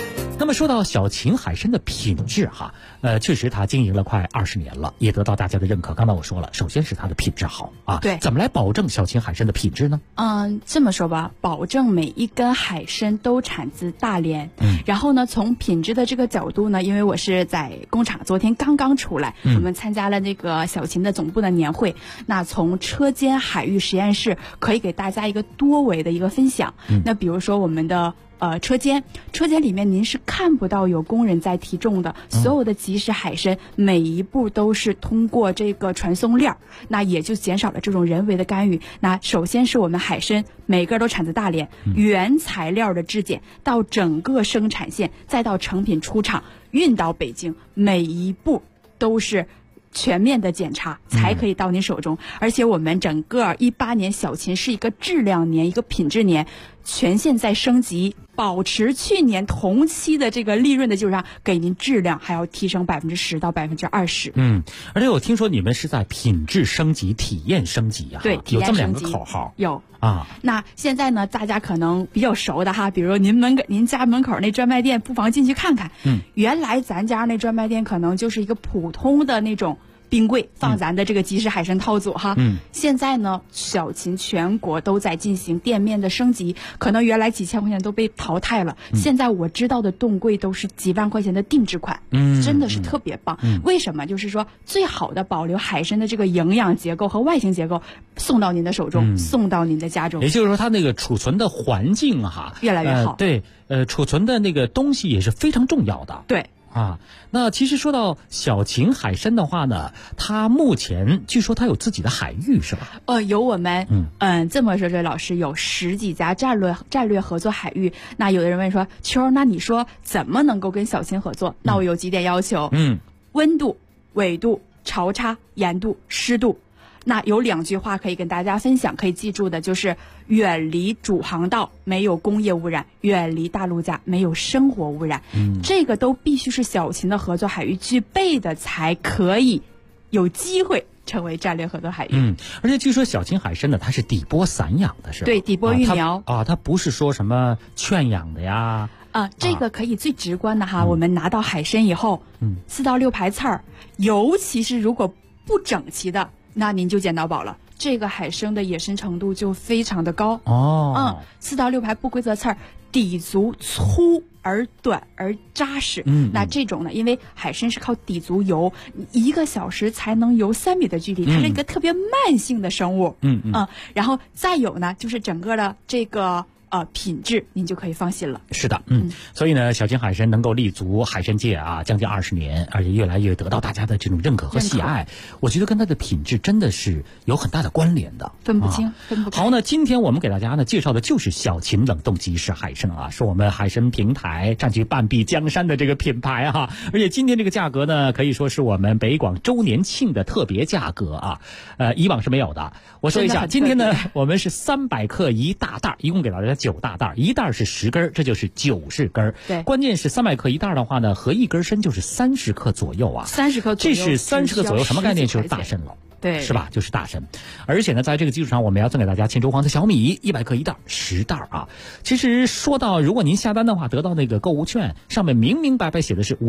么说到小秦海参的品质哈，确实它经营了快20年了，也得到大家的认可。刚才我说了，首先是它的品质好啊。 对。 怎么来保证小秦海参的品质呢？ 这么说吧，保证每一根海参都产自大连。然后呢，从品质的这个角度呢，因为我是在工厂，昨天刚刚出来，我们参加了那个小秦的总部的年会。那从车间海域实验室可以给大家一个多维的一个分享。那比如说我们的车间里面您是看不到有工人在提重的，所有的即食海参每一步都是通过这个传送链，那也就减少了这种人为的干预。那首先是我们海参每个都产自大连，原材料的质检到整个生产线，再到成品出厂运到北京，每一步都是全面的检查才可以到您手中。而且我们整个18年小秦是一个质量年，一个品质年，全线在升级，保持去年同期的这个利润的基础上，给您质量还要提升10%到20%。 而且我听说你们是在品质升级、体验升级啊。 对， 有这么2个口号。 有啊。那现在呢，大家可能比较熟的哈，比如您家门口那专卖店，不妨进去看看。原来咱家那专卖店可能就是一个普通的那种冰柜放咱的这个即食海参套组哈。现在呢，小秦全国都在进行店面的升级，可能原来几千块钱都被淘汰了，现在我知道的冻柜都是几万块钱的定制款，真的是特别棒。为什么？就是说最好的保留海参的这个营养结构和外形结构，送到您的手中，送到您的家中。 也就是说，它那个储存的环境越来越好。 对，储存的那个东西也是非常重要的。 对。 那其实说到小秦海参的话呢，它目前据说它有自己的海域是吧？ 有我们这么说，这老师有10几家战略合作海域。那有的人问说，秋，那你说怎么能够跟小秦合作？那我有几点要求。温度、纬度、潮差、盐度、湿度。那有2句话可以跟大家分享，可以记住的就是远离主航道，没有工业污染；远离大陆架，没有生活污染。这个都必须是小秦的合作海域具备的，才可以有机会成为战略合作海域。 而且据说小秦海参呢，它是底波散养的，是吧？ 对，底波育苗它不是说什么圈养的呀。 这个可以最直观的哈，我们拿到海参以后，4到6排刺儿，尤其是如果不整齐的，那您就捡到宝了。这个海参的野生程度就非常的高。4到6排不规则刺儿，底足粗而短而扎实。那这种呢，因为海参是靠底足游，1个小时才能游3米的距离，它是一个特别慢性的生物。然后再有呢，就是整个的这个品质您就可以放心了。 是的，所以呢，小秦海参能够立足海参界啊，将近20年，而且越来越得到大家的这种认可和喜爱。我觉得跟它的品质真的是有很大的关联的， 分不清，分不开。 好，那今天我们给大家呢介绍的就是小秦冷冻即食海参啊，是我们海参平台占据半壁江山的这个品牌哈。而且今天这个价格呢，可以说是我们北广周年庆的特别价格啊，以往是没有的。我说一下，今天呢，我们是300克1大袋，一共给大家9大袋，一袋是10根，这就是90根。 对， 关键是300克1袋的话呢，合1根参就是30克左右啊。 30克左右， 这是30克左右，什么概念？就是大参了。 对， 是吧？就是大参，而且呢，在这个基础上，我们要赠给大家沁州黄色小米100克1袋，10袋啊。其实说到，如果您下单的话，得到那个购物券，上面明明白白写的是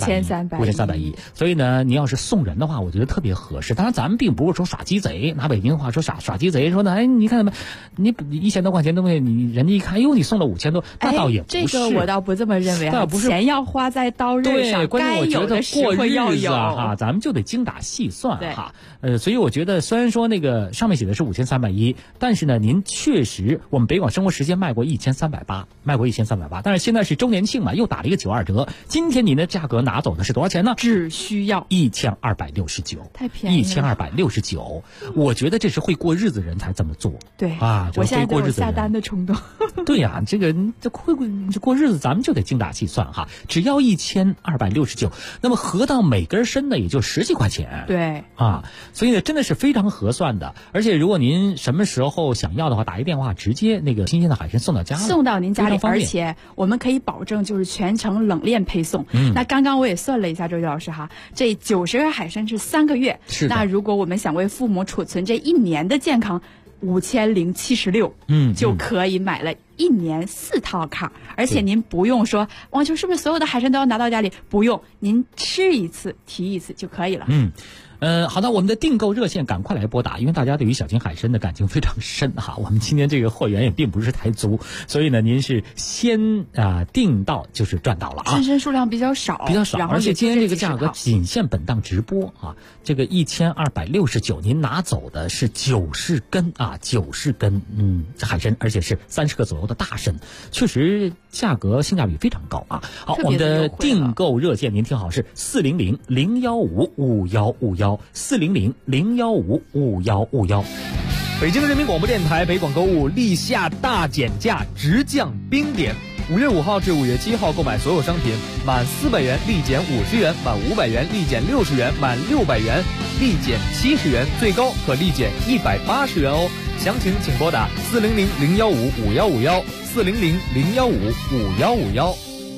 5310，所以呢，你要是送人的话，我觉得特别合适。当然，咱们并不是说耍鸡贼，拿北京话说耍鸡贼，说呢，哎，你看你1000多块钱东西，你人家一看，哟，你送了5000多，那倒也不是。 这个我倒不这么认为啊，钱要花在刀刃上，该有的时候要有哈，咱们就得精打细算哈。所以我觉得虽然说那个上面写的是5310，但是呢，您确实我们北广生活时间卖过1380，但是现在是周年庆嘛，又打了一个92折。今天您的价格拿走的是多少钱呢？ 只需要 1269， 太便宜了 ，1269。我觉得这是会过日子人才这么做。 对啊， 我现在都有下单的冲动。 对呀，这过日子咱们就得精打细算哈，只要1269，那么合到每根参呢也就10几块钱。 对啊，所以呢真的是非常合算的。而且如果您什么时候想要的话，打一电话直接那个新鲜的海参送到家， 送到您家里，而且我们可以保证就是全程冷链配送。那刚刚我也算了一下，周瑜老师哈，这90根海参是3个月， 是的。 那如果我们想为父母储存这1年的健康，5076，就可以买了 1年4套卡，而且您不用说王秋是不是所有的海参都要拿到家里，不用，您吃一次提一次就可以了。 好的，我们的订购热线赶快来拨打，因为大家对于小金海参的感情非常深哈。我们今天这个货源也并不是太足，所以呢，您是先订到就是赚到了啊。 参参数量比较少， 而且今天这个价格仅限本档直播啊。这个1269，您拿走的是90根啊，90根海参，而且是30个左右的大参，确实价格性价比非常高啊。好，我们的订购热线您听好是400-015-5151，400-015-5151。 北京人民广播电台北广购物立夏大减价，直降冰点。5月5号至5月7号购买所有商品满400元立减50元，满500元立减60元，满600元立减70元，最高可立减180元哦。详情请拨打400-015-5151，400-015-5151。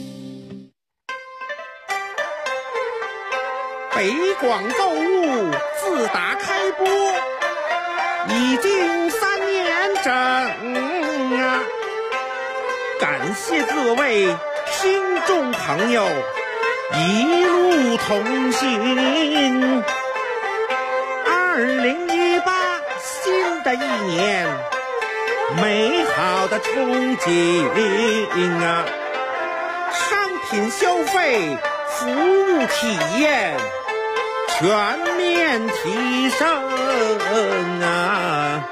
北广购物自打开播已经3年整啊！感谢各位听众朋友一路同行。2018新的一年，美好的憧憬啊！商品消费，服务体验全面提升啊！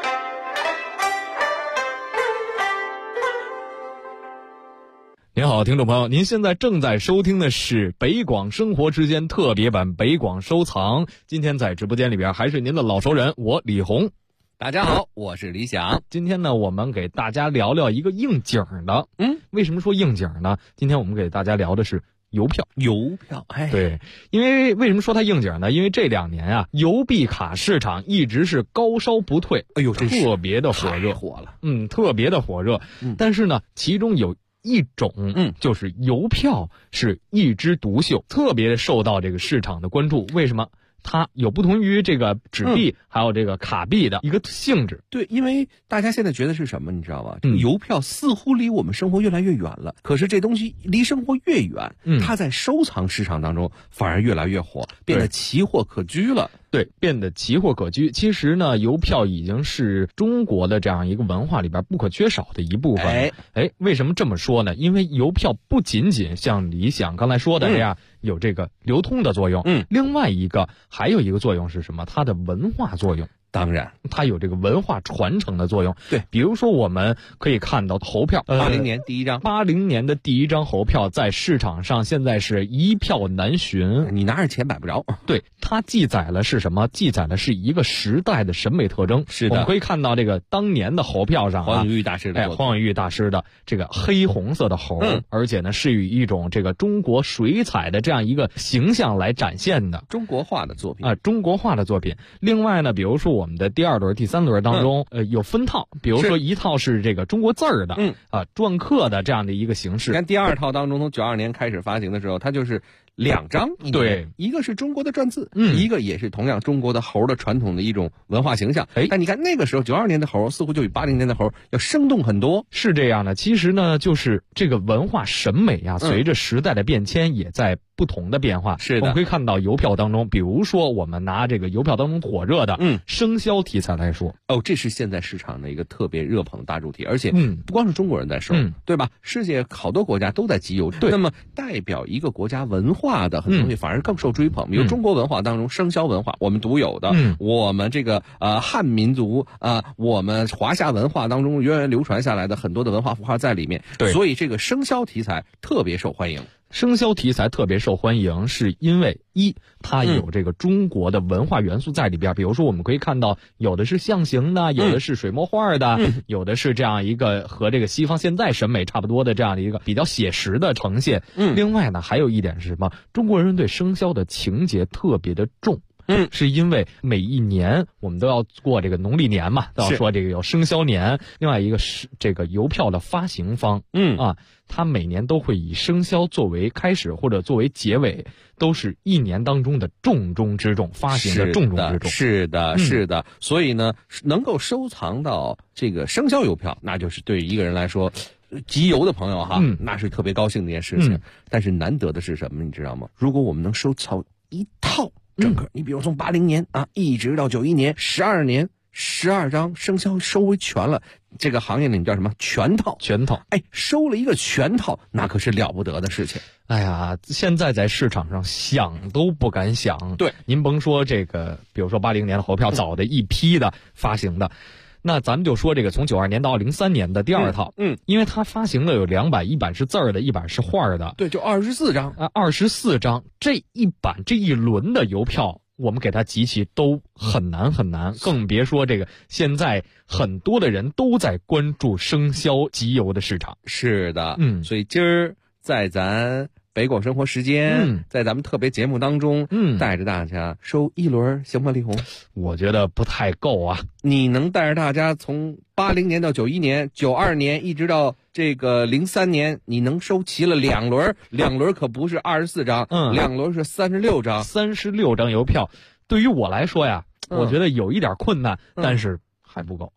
您好，听众朋友，您现在正在收听的是北广生活之间特别版北广收藏。今天在直播间里边还是您的老熟人，我李红。 大家好，我是李想。 今天呢，我们给大家聊聊一个应景的。为什么说应景呢？今天我们给大家聊的是邮票。对，因为为什么说它应景呢？因为这2年啊，邮币卡市场一直是高烧不退，这特别的火热，特别的火热。但是呢，其中有一种，就是邮票是一枝独秀，特别受到这个市场的关注。为什么？它有不同于这个纸币还有这个卡币的一个性质。 对，因为大家现在觉得是什么，你知道吧？邮票似乎离我们生活越来越远了，可是这东西离生活越远，它在收藏市场当中反而越来越火，变得奇货可居了。 对，变得奇货可居。其实呢，邮票已经是中国的这样一个文化里边不可缺少的一部分。为什么这么说呢？因为邮票不仅仅像李想刚才说的这样，有这个流通的作用，另外还有一个作用是什么？它的文化作用。 当然， 它有这个文化传承的作用。 对， 比如说我们可以看到猴票 ，80年第一张 ，80年的第一张猴票在市场上现在是一票难寻， 你拿着钱买不着。 对，它记载了是什么？记载的是一个时代的审美特征。 是的， 我们可以看到这个当年的猴票上， 黄永玉大师的， 黄永玉大师的这个黑红色的猴，而且呢是以一种这个中国水彩的这样一个形象来展现的中国画的作品中国画的作品。另外呢，比如说我们的第2轮、第3轮当中，有分套，比如说一套是这个中国字儿的，篆刻的这样的一个形式。 你看第2套当中，从92年开始发行的时候，它就是2张， 对， 一个是中国的篆字，一个也是同样中国的猴的传统的一种文化形象。但你看那个时候92年的猴似乎就比80年的猴要生动很多。 是这样的，其实呢，就是这个文化审美呀，随着时代的变迁也在不同的变化。 是的， 我们可以看到邮票当中，比如说我们拿这个邮票当中火热的生肖题材来说， 这是现在市场的一个特别热捧的大主题，而且不光是中国人在收，对吧？世界好多国家都在集邮。 对， 那么代表一个国家文化的很多东西反而更受追捧。比如中国文化当中，生肖文化我们独有的，我们这个汉民族我们华夏文化当中源远流传下来的很多的文化符号在里面。 对， 所以这个生肖题材特别受欢迎。 生肖题材特别受欢迎，是因为它有这个中国的文化元素在里边。比如说我们可以看到，有的是象形的，有的是水墨画的，有的是这样一个和这个西方现在审美差不多的这样的一个比较写实的呈现。另外呢，还有一点是什么？中国人对生肖的情节特别的重。 是因为每一年我们都要过这个农历年嘛，都要说这个有生肖年，另外一个是这个邮票的发行方，它每年都会以生肖作为开始或者作为结尾，都是一年当中的重中之重，发行的重中之重。 是的。所以呢，能够收藏到这个生肖邮票，那就是对于一个人来说，集邮的朋友哈，那是特别高兴的一件事情。但是难得的是什么，你知道吗？如果我们能收藏一套整个，你比如从80年一直到91年，12年，12张生肖收为全了，这个行业里叫什么？全套。收了一个全套，那可是了不得的事情。 哎呀，现在在市场上想都不敢想。 对， 您甭说这个，比如说80年的邮票，早的一批的发行的。那咱们就说这个从92年到03年的第二套，因为它发行的有2版，一版是字儿的，一版是画的， 对，就24张 ，24张，这一版这一轮的邮票，我们给它集齐都很难，更别说这个现在很多的人都在关注生肖集邮的市场。 是的，所以今儿在咱北广生活时间，在咱们特别节目当中，带着大家收一轮行吗？李红， 我觉得不太够啊。 你能带着大家从80年到91年、92年一直到这个03年，你能收齐了2轮，2轮可不是24张，2轮是36张 ，36张邮票。对于我来说呀，我觉得有一点困难，但是还不够。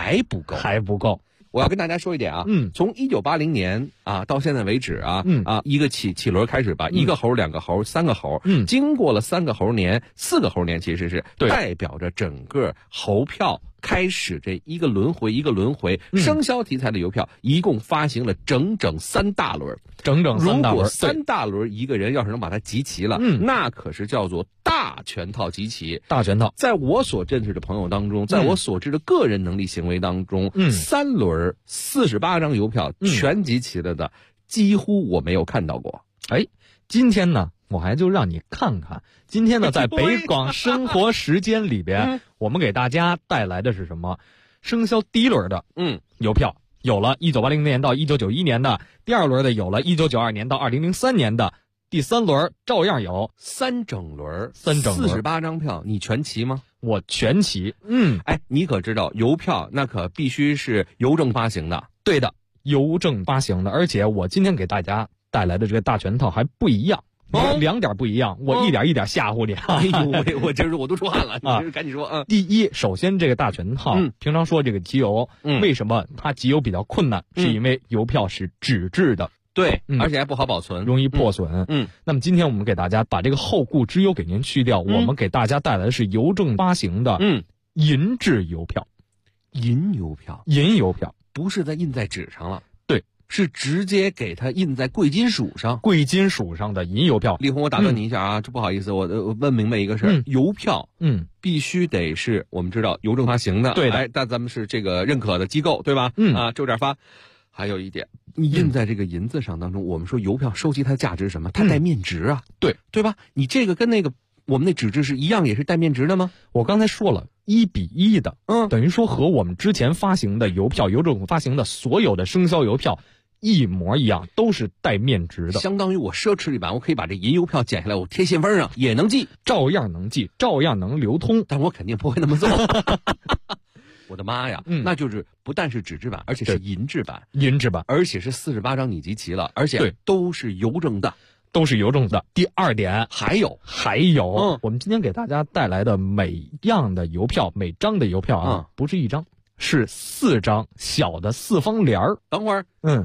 我要跟大家说一点啊，从1980年到现在为止一个起轮开始吧，1个猴、2个猴、3个猴，经过了3个猴年、4个猴年，其实是代表着整个猴票开始这一个轮回，生肖题材的邮票一共发行了整整3大轮，如果3大轮一个人要是能把它集齐了，那可是叫做大全套集齐。在我所认识的朋友当中，在我所知的个人能力行为当中，3轮48张邮票全集齐了的，几乎我没有看到过。 今天呢，我还就让你看看。今天呢，在北广生活时间里边，我们给大家带来的是什么？生肖第一轮的邮票有了1980年到1991年的，第二轮的有了1992年到2003年的，第3轮照样有 3整轮48张票，你全齐吗？ 我全齐。 你可知道邮票那可必须是邮政发行的？ 对的，邮政发行的。而且我今天给大家带来的这个大全套还不一样。2点不一样，我一点一点吓唬你。 我这我都出汗了，你赶紧说。 第一，首先这个大全套，平常说这个集邮，为什么它集邮比较困难？是因为邮票是纸质的， 对，而且还不好保存， 容易破损。那么今天我们给大家把这个后顾之忧给您去掉，我们给大家带来的是邮政发行的银质邮票。 银邮票不是印在纸上了。是直接给它印在贵金属上的银邮票。 李红，我打断你一下啊，这不好意思，我问明白一个事，邮票必须得是我们知道邮政发行的， 对的， 但咱们是这个认可的机构，对吧？就这样发。还有一点，你印在这个银子上当中，我们说邮票收集它的价值是什么？它带面值啊，对吧？你这个跟那个我们那纸质是一样，也是带面值的吗？ 我刚才说了，1比1的，等于说和我们之前发行的邮票，邮政发行的所有的生肖邮票一模一样，都是带面值的。 相当于我奢侈一版，我可以把这银邮票剪下来，我贴信封上也能寄， 照样能寄，照样能流通， 但我肯定不会那么做。我的妈呀，那就是不但是纸质版，而且是银质版，而且是48张你集齐了，而且都是邮政的。 第二点， 还有， 我们今天给大家带来的每样的邮票，每张的邮票不是1张，是4张小的4方联儿。 等会儿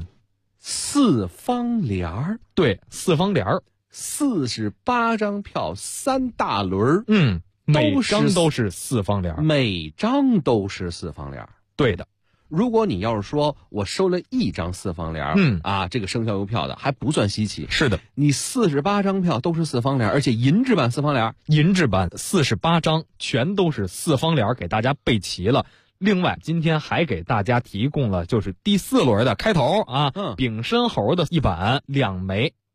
，4方联儿， 对，4方联儿 ，48张票，3大轮， 每张都是4方联儿，对的。 如果你要是说我收了1张4方联，这个生肖邮票的还不算稀奇。 是的， 你48张票都是4方联，而且银质版4方联 48张全都是4方联，给大家备齐了。另外，今天还给大家提供了就是第4轮的开头丙申猴的1版2枚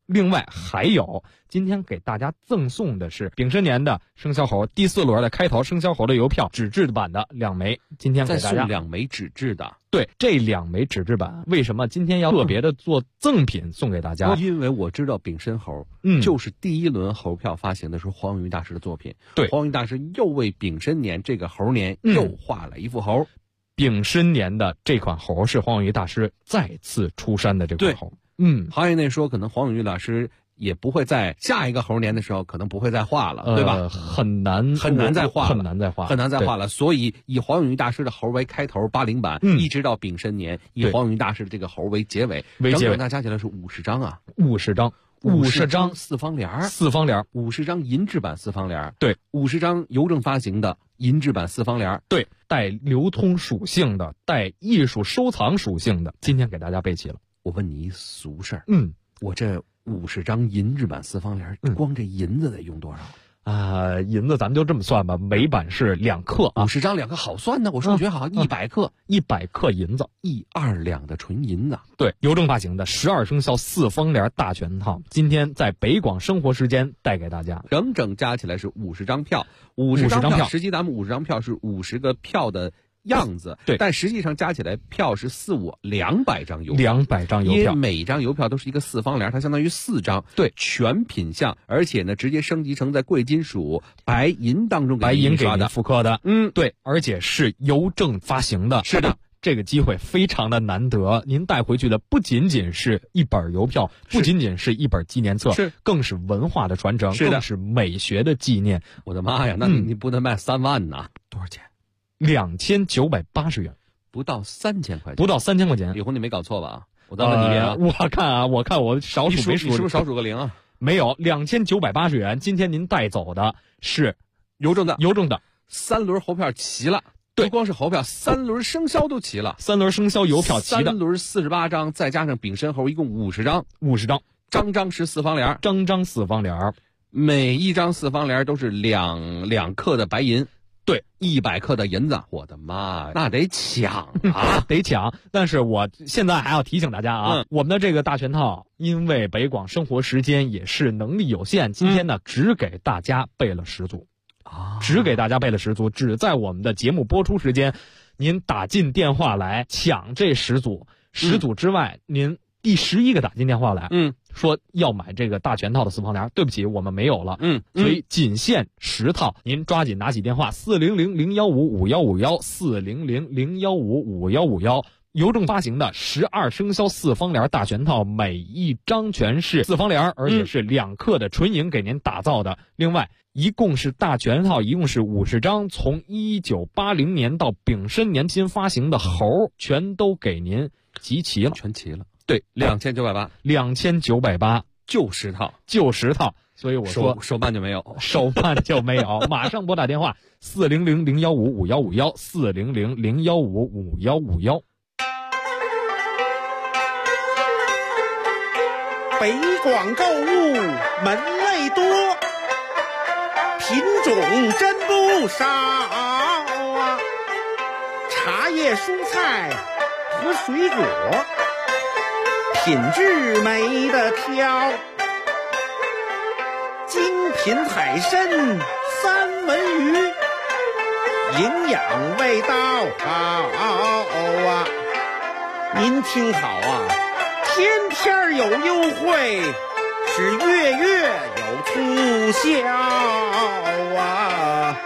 另外还有今天给大家赠送的是丙申年的生肖猴第4轮的开头生肖猴的邮票纸质版的2枚，今天给大家再送2枚纸质的。 对，这2枚纸质版为什么今天要特别的做赠品送给大家？ 因为我知道丙申猴，就是第1轮猴票发行的时候黄永玉大师的作品。 对， 黄永玉大师又为丙申年这个猴年又画了一幅猴。 丙申年的这款猴是黄永玉大师再次出山的这款猴。 行业内说可能黄永玉老师也不会在下一个猴年的时候可能不会再画了，对吧？ 很难再画了。 所以以黄永玉大师的猴为开头80版，一直到丙申年，以黄永玉大师的这个猴为结尾，整整加起来是50张啊 ，50张 4方联 ，50 张银质版4方联， 对 ，50张邮政发行的银质版4方联， 对，带流通属性的，带艺术收藏属性的，今天给大家备齐了。 我问你一俗事儿，我这50张银质版4方联，光这银子得用多少？ 银子咱们就这么算吧，每版是2克啊 ，50张2克好算呢，我数学好，100克 ，100克银子 ，1-2两的纯银子。 对，邮政发行的12生肖4方联大全套，今天在北广生活时间带给大家， 整整加起来是50张票，50张票，实际咱们50张票是50个票的样子， 对， 但实际上加起来票是200张邮票 ，200张邮票， 因为每张邮票都是一个4方联，它相当于4张， 对， 全品项，而且呢，直接升级成在贵金属、白银当中白银给您复刻的，对，而且是邮政发行的， 是的。 这个机会非常的难得，您带回去的不仅仅是一本邮票，不仅仅是一本纪念册，更是文化的传承，更是美学的纪念。 我的妈呀，那你不能卖3万呐？多少钱 ？2980元， 不到3000块钱， 不到3000块钱。 李红，你没搞错吧？我再问你一遍啊！ 我看我少数没数， 你是不是少数个0啊？ 没有，2980元。今天您带走的是邮政的 3 轮猴票齐了。不光是猴票，3轮生肖都齐了 ，3轮生肖邮票齐的， 3轮48张，再加上丙申猴，一共50张，张张是4方联， 张4方联， 每一张4方联都是2克的白银， 对 ，100克的银子，我的妈呀，那得抢啊， 得抢！但是我现在还要提醒大家啊，我们的这个大全套，因为北广生活时间也是能力有限，今天呢只给大家备了10组。只给大家备了10组，只在我们的节目播出时间，您打进电话来抢这10组，10组之外，您第11个打进电话来，说要买这个大全套的4方联，对不起，我们没有了，所以仅限10套，您抓紧拿起电话400-015-5151，400-015-5151，邮政发行的12生肖4方联大全套，每一张全是4方联，而且是2克的纯银给您打造的。另外，一共是大全套，一共是50张，从1980年到丙申年新发行的猴，全都给您集齐了， 全齐了。 对 ，2980，就10套， 所以我说手办就没有， 马上拨打电话400-015-5151，400-015-5151。 北广购物门类多，品种真不少啊！茶叶、蔬菜和水果，品质没得挑。精品海参、三文鱼，营养味道好啊！您听好啊，天天有优惠，是月月有促销啊！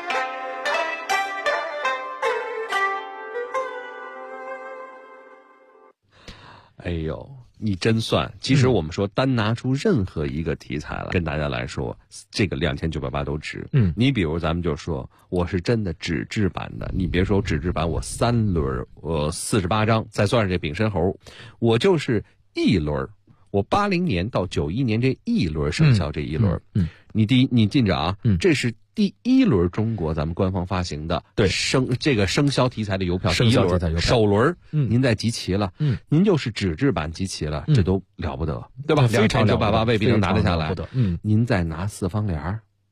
哎呦，你真算！其实我们说单拿出任何一个题材来跟大家来说，这个2980都值。你比如咱们就说，我是真的纸质版的，你别说纸质版，我3轮，48张，再算上这丙申猴，我就是1轮。我80年到91年这1轮生肖这1轮，你记着啊，这是第1轮中国咱们官方发行的这个生肖题材的邮票，第1轮首轮，您再集齐了，您就是纸质版集齐了，这都了不得，对吧？2980未必能拿得下来，您再拿4方联，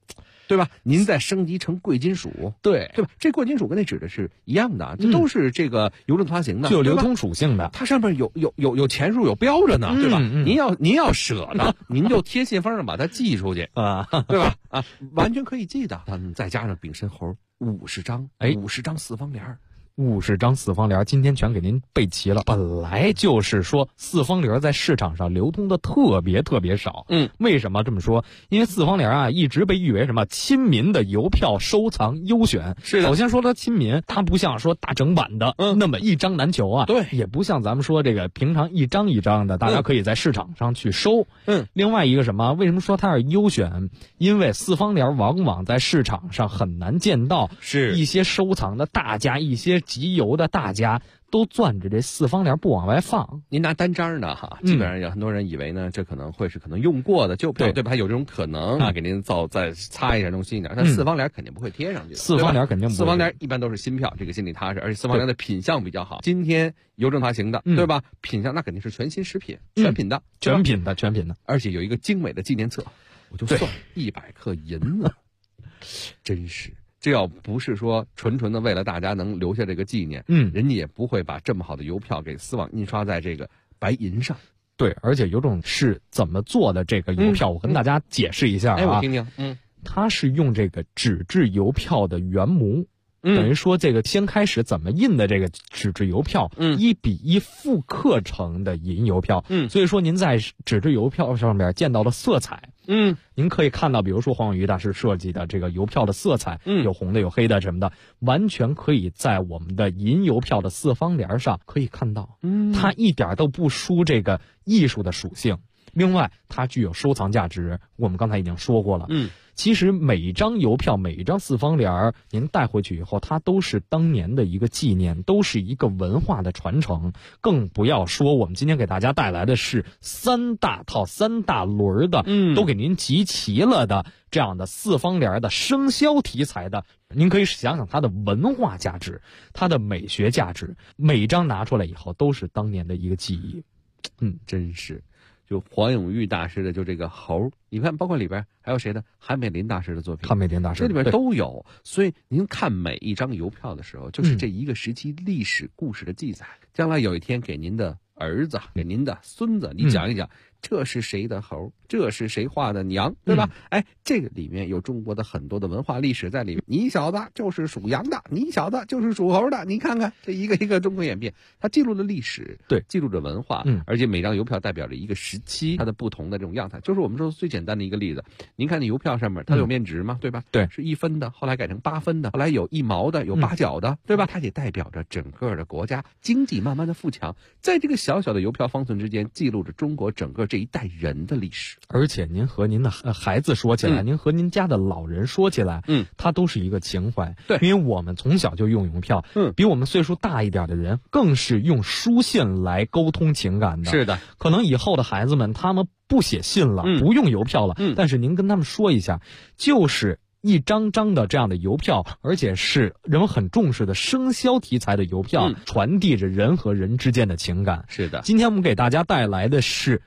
对吧？您再升级成贵金属， 对吧？这贵金属跟那纸的是一样的，这都是这个邮政发行的， 具有流通属性的。 它上面有钱数有标着呢，对吧？您要舍得，您就贴信封上把它寄出去啊，对吧？啊，完全可以寄的。再加上丙申猴50张，50张四方联。 50张四方联，今天全给您备齐了。本来就是说四方联在市场上流通的特别少。为什么这么说？因为四方联啊，一直被誉为什么亲民的邮票收藏优选。 是的。 首先说它亲民，它不像说大整版的那么一张难求啊。 对。 也不像咱们说这个平常一张一张的，大家可以在市场上去收。另外一个什么？为什么说它是优选？因为四方联往往在市场上很难见到， 是一些收藏的大家，一些集邮的大家都攥着这四方联不往外放。 您拿单张呢基本上有很多人以为呢，这可能会是用过的旧票，对吧？有这种可能啊，给您再擦一下弄新一点。但四方联肯定不会贴上去的， 四方联肯定不会。 四方联一般都是新票，这个心里踏实，而且四方联的品相比较好。今天邮政发行的，对吧？品相那肯定是全新食品，全品的， 全品的， 而且有一个精美的纪念册，我就算100克银子，真是。这要不是说纯的为了大家能留下这个纪念，人家也不会把这么好的邮票给丝网印刷在这个白银上。 对，而且有种是怎么做的这个邮票，我跟大家解释一下啊。 我听听。 它是用这个纸质邮票的原模。等于说这个先开始怎么印的这个纸质邮票，1比1复刻成的银邮票。所以说您在纸质邮票上面见到的色彩，您可以看到，比如说黄永玉大师设计的这个邮票的色彩，有红的有黑的什么的，完全可以在我们的银邮票的四方联上可以看到。它一点都不输这个艺术的属性。另外，它具有收藏价值，我们刚才已经说过了。其实每一张邮票，每一张四方联，您带回去以后，它都是当年的一个纪念，都是一个文化的传承。更不要说我们今天给大家带来的是3大套、3大轮的，都给您集齐了的这样的四方联的生肖题材的。您可以想想它的文化价值，它的美学价值，每一张拿出来以后都是当年的一个记忆。 真是。就黄永玉大师的就这个猴，你看包括里边还有谁的？韩美林大师的作品， 韩美林大师这里边都有。所以您看每一张邮票的时候，就是这一个时期历史故事的记载。将来有一天给您的儿子、给您的孙子，你讲一讲，这是谁的猴，这是谁画的娘，对吧？这个里面有中国的很多的文化历史在里面。你小子就是属羊的，你小子就是属猴的，你看看这一个一个中国演变，它记录了历史， 对， 记录着文化，而且每张邮票代表着一个时期，它的不同的这种样态。就是我们说最简单的一个例子，您看那邮票上面它有面值嘛，对吧？ 对， 是1分的，后来改成8分的，后来有1毛的，有8角的，对吧？它也代表着整个的国家经济慢慢的富强，在这个小小的邮票方寸之间，记录着中国整个这一代人的历史。 而且您和您的孩子说起来，您和您家的老人说起来，它都是一个情怀。 对， 因为我们从小就用邮票，比我们岁数大一点的人更是用书信来沟通情感的。 是的， 可能以后的孩子们他们不写信了，不用邮票了，但是您跟他们说一下，就是一张张的这样的邮票，而且是人们很重视的生肖题材的邮票，传递着人和人之间的情感。 是的， 今天我们给大家带来的是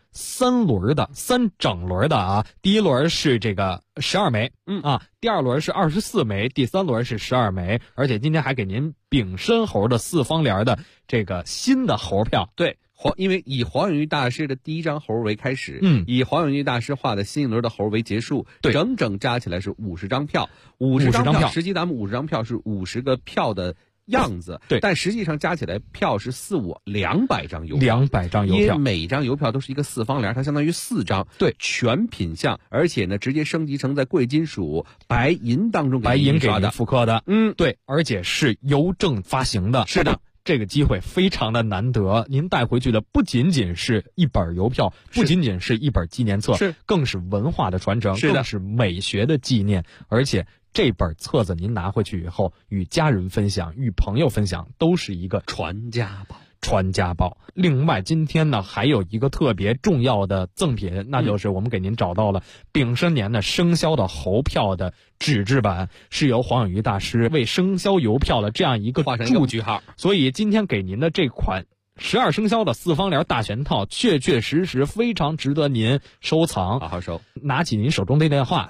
3整轮的啊。第一轮是这个12枚，第二轮是24枚，第三轮是12枚，而且今天还给您丙申猴的四方联的这个新的猴票。 对。因为以黄永玉大师的第一张猴为开始，以黄永玉大师画的新一轮的猴为结束， 对， 整整加起来是50张票，50张票，实际咱们50张票是50个票的样子， 对， 但实际上加起来票是200张邮票 ，200张邮票， 因为每张邮票都是一个四方联，它相当于4张， 对， 全品相，而且呢，直接升级成在贵金属白银当中白银给您复刻的，对，而且是邮政发行的， 是的。 这个机会非常的难得，您带回去的不仅仅是一本邮票，不仅仅是一本纪念册， 是更是文化的传承， 是的， 更是美学的纪念。而且这本册子您拿回去以后，与家人分享，与朋友分享，都是一个传家宝。 另外，今天呢还有一个特别重要的赠品，那就是我们给您找到了丙申年的生肖的猴票的纸质版，是由黄永玉大师为生肖邮票的这样一个画成一个句号。 所以今天给您的这款 12生肖的4方联大全套，确确实实非常值得您收藏， 好好收。 拿起您手中的电话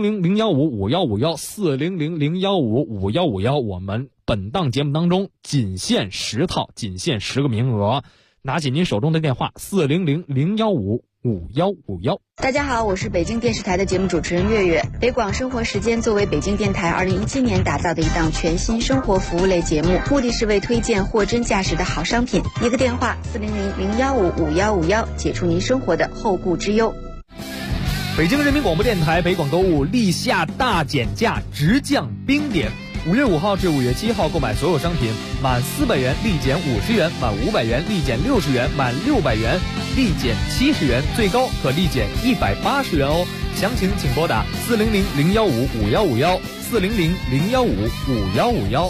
400-015-5151，400-015-5151，我们本档节目当中仅限10套，仅限10个名额。拿起您手中的电话400-015-5151。 大家好，我是北京电视台的节目主持人月月。北广生活时间作为北京电台2017年打造的一档全新生活服务类节目，目的是为推荐货真价实的好商品。一个电话400-015-5151，解除您生活的后顾之忧。 北京人民广播电台北广购物立夏大减价，直降冰点。5月5号至5月7号购买所有商品满400元立减50元，满500元立减60元，满600元立减70元，最高可立减180元哦。详情请拨打400-015-5151，400-015-5151。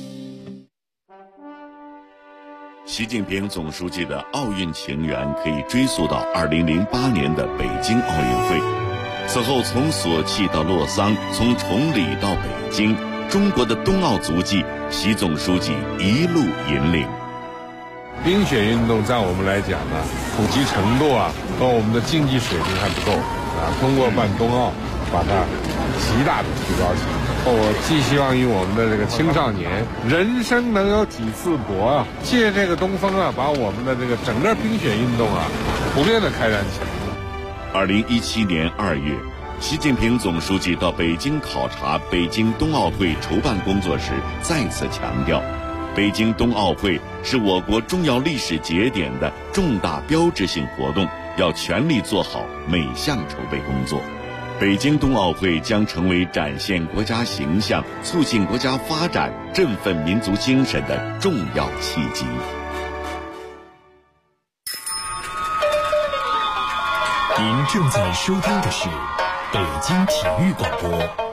习近平总书记的奥运情缘可以追溯到2008年的北京奥运会。此后从索契到洛桑，从崇礼到北京，中国的冬奥足迹，习总书记一路引领。 冰雪运动在我们来讲呢，普及程度和我们的竞技水平还不够通过办冬奥，把它极大的提高起来。我寄希望于我们的这个青少年，人生能有几次搏借这个东风把我们的这个整个冰雪运动普遍的开展起来。 2017年2月，习近平总书记到北京考察北京冬奥会筹办工作时，再次强调，北京冬奥会是我国重要历史节点的重大标志性活动，要全力做好每项筹备工作。北京冬奥会将成为展现国家形象、促进国家发展、振奋民族精神的重要契机。 您正在收听的是北京体育广播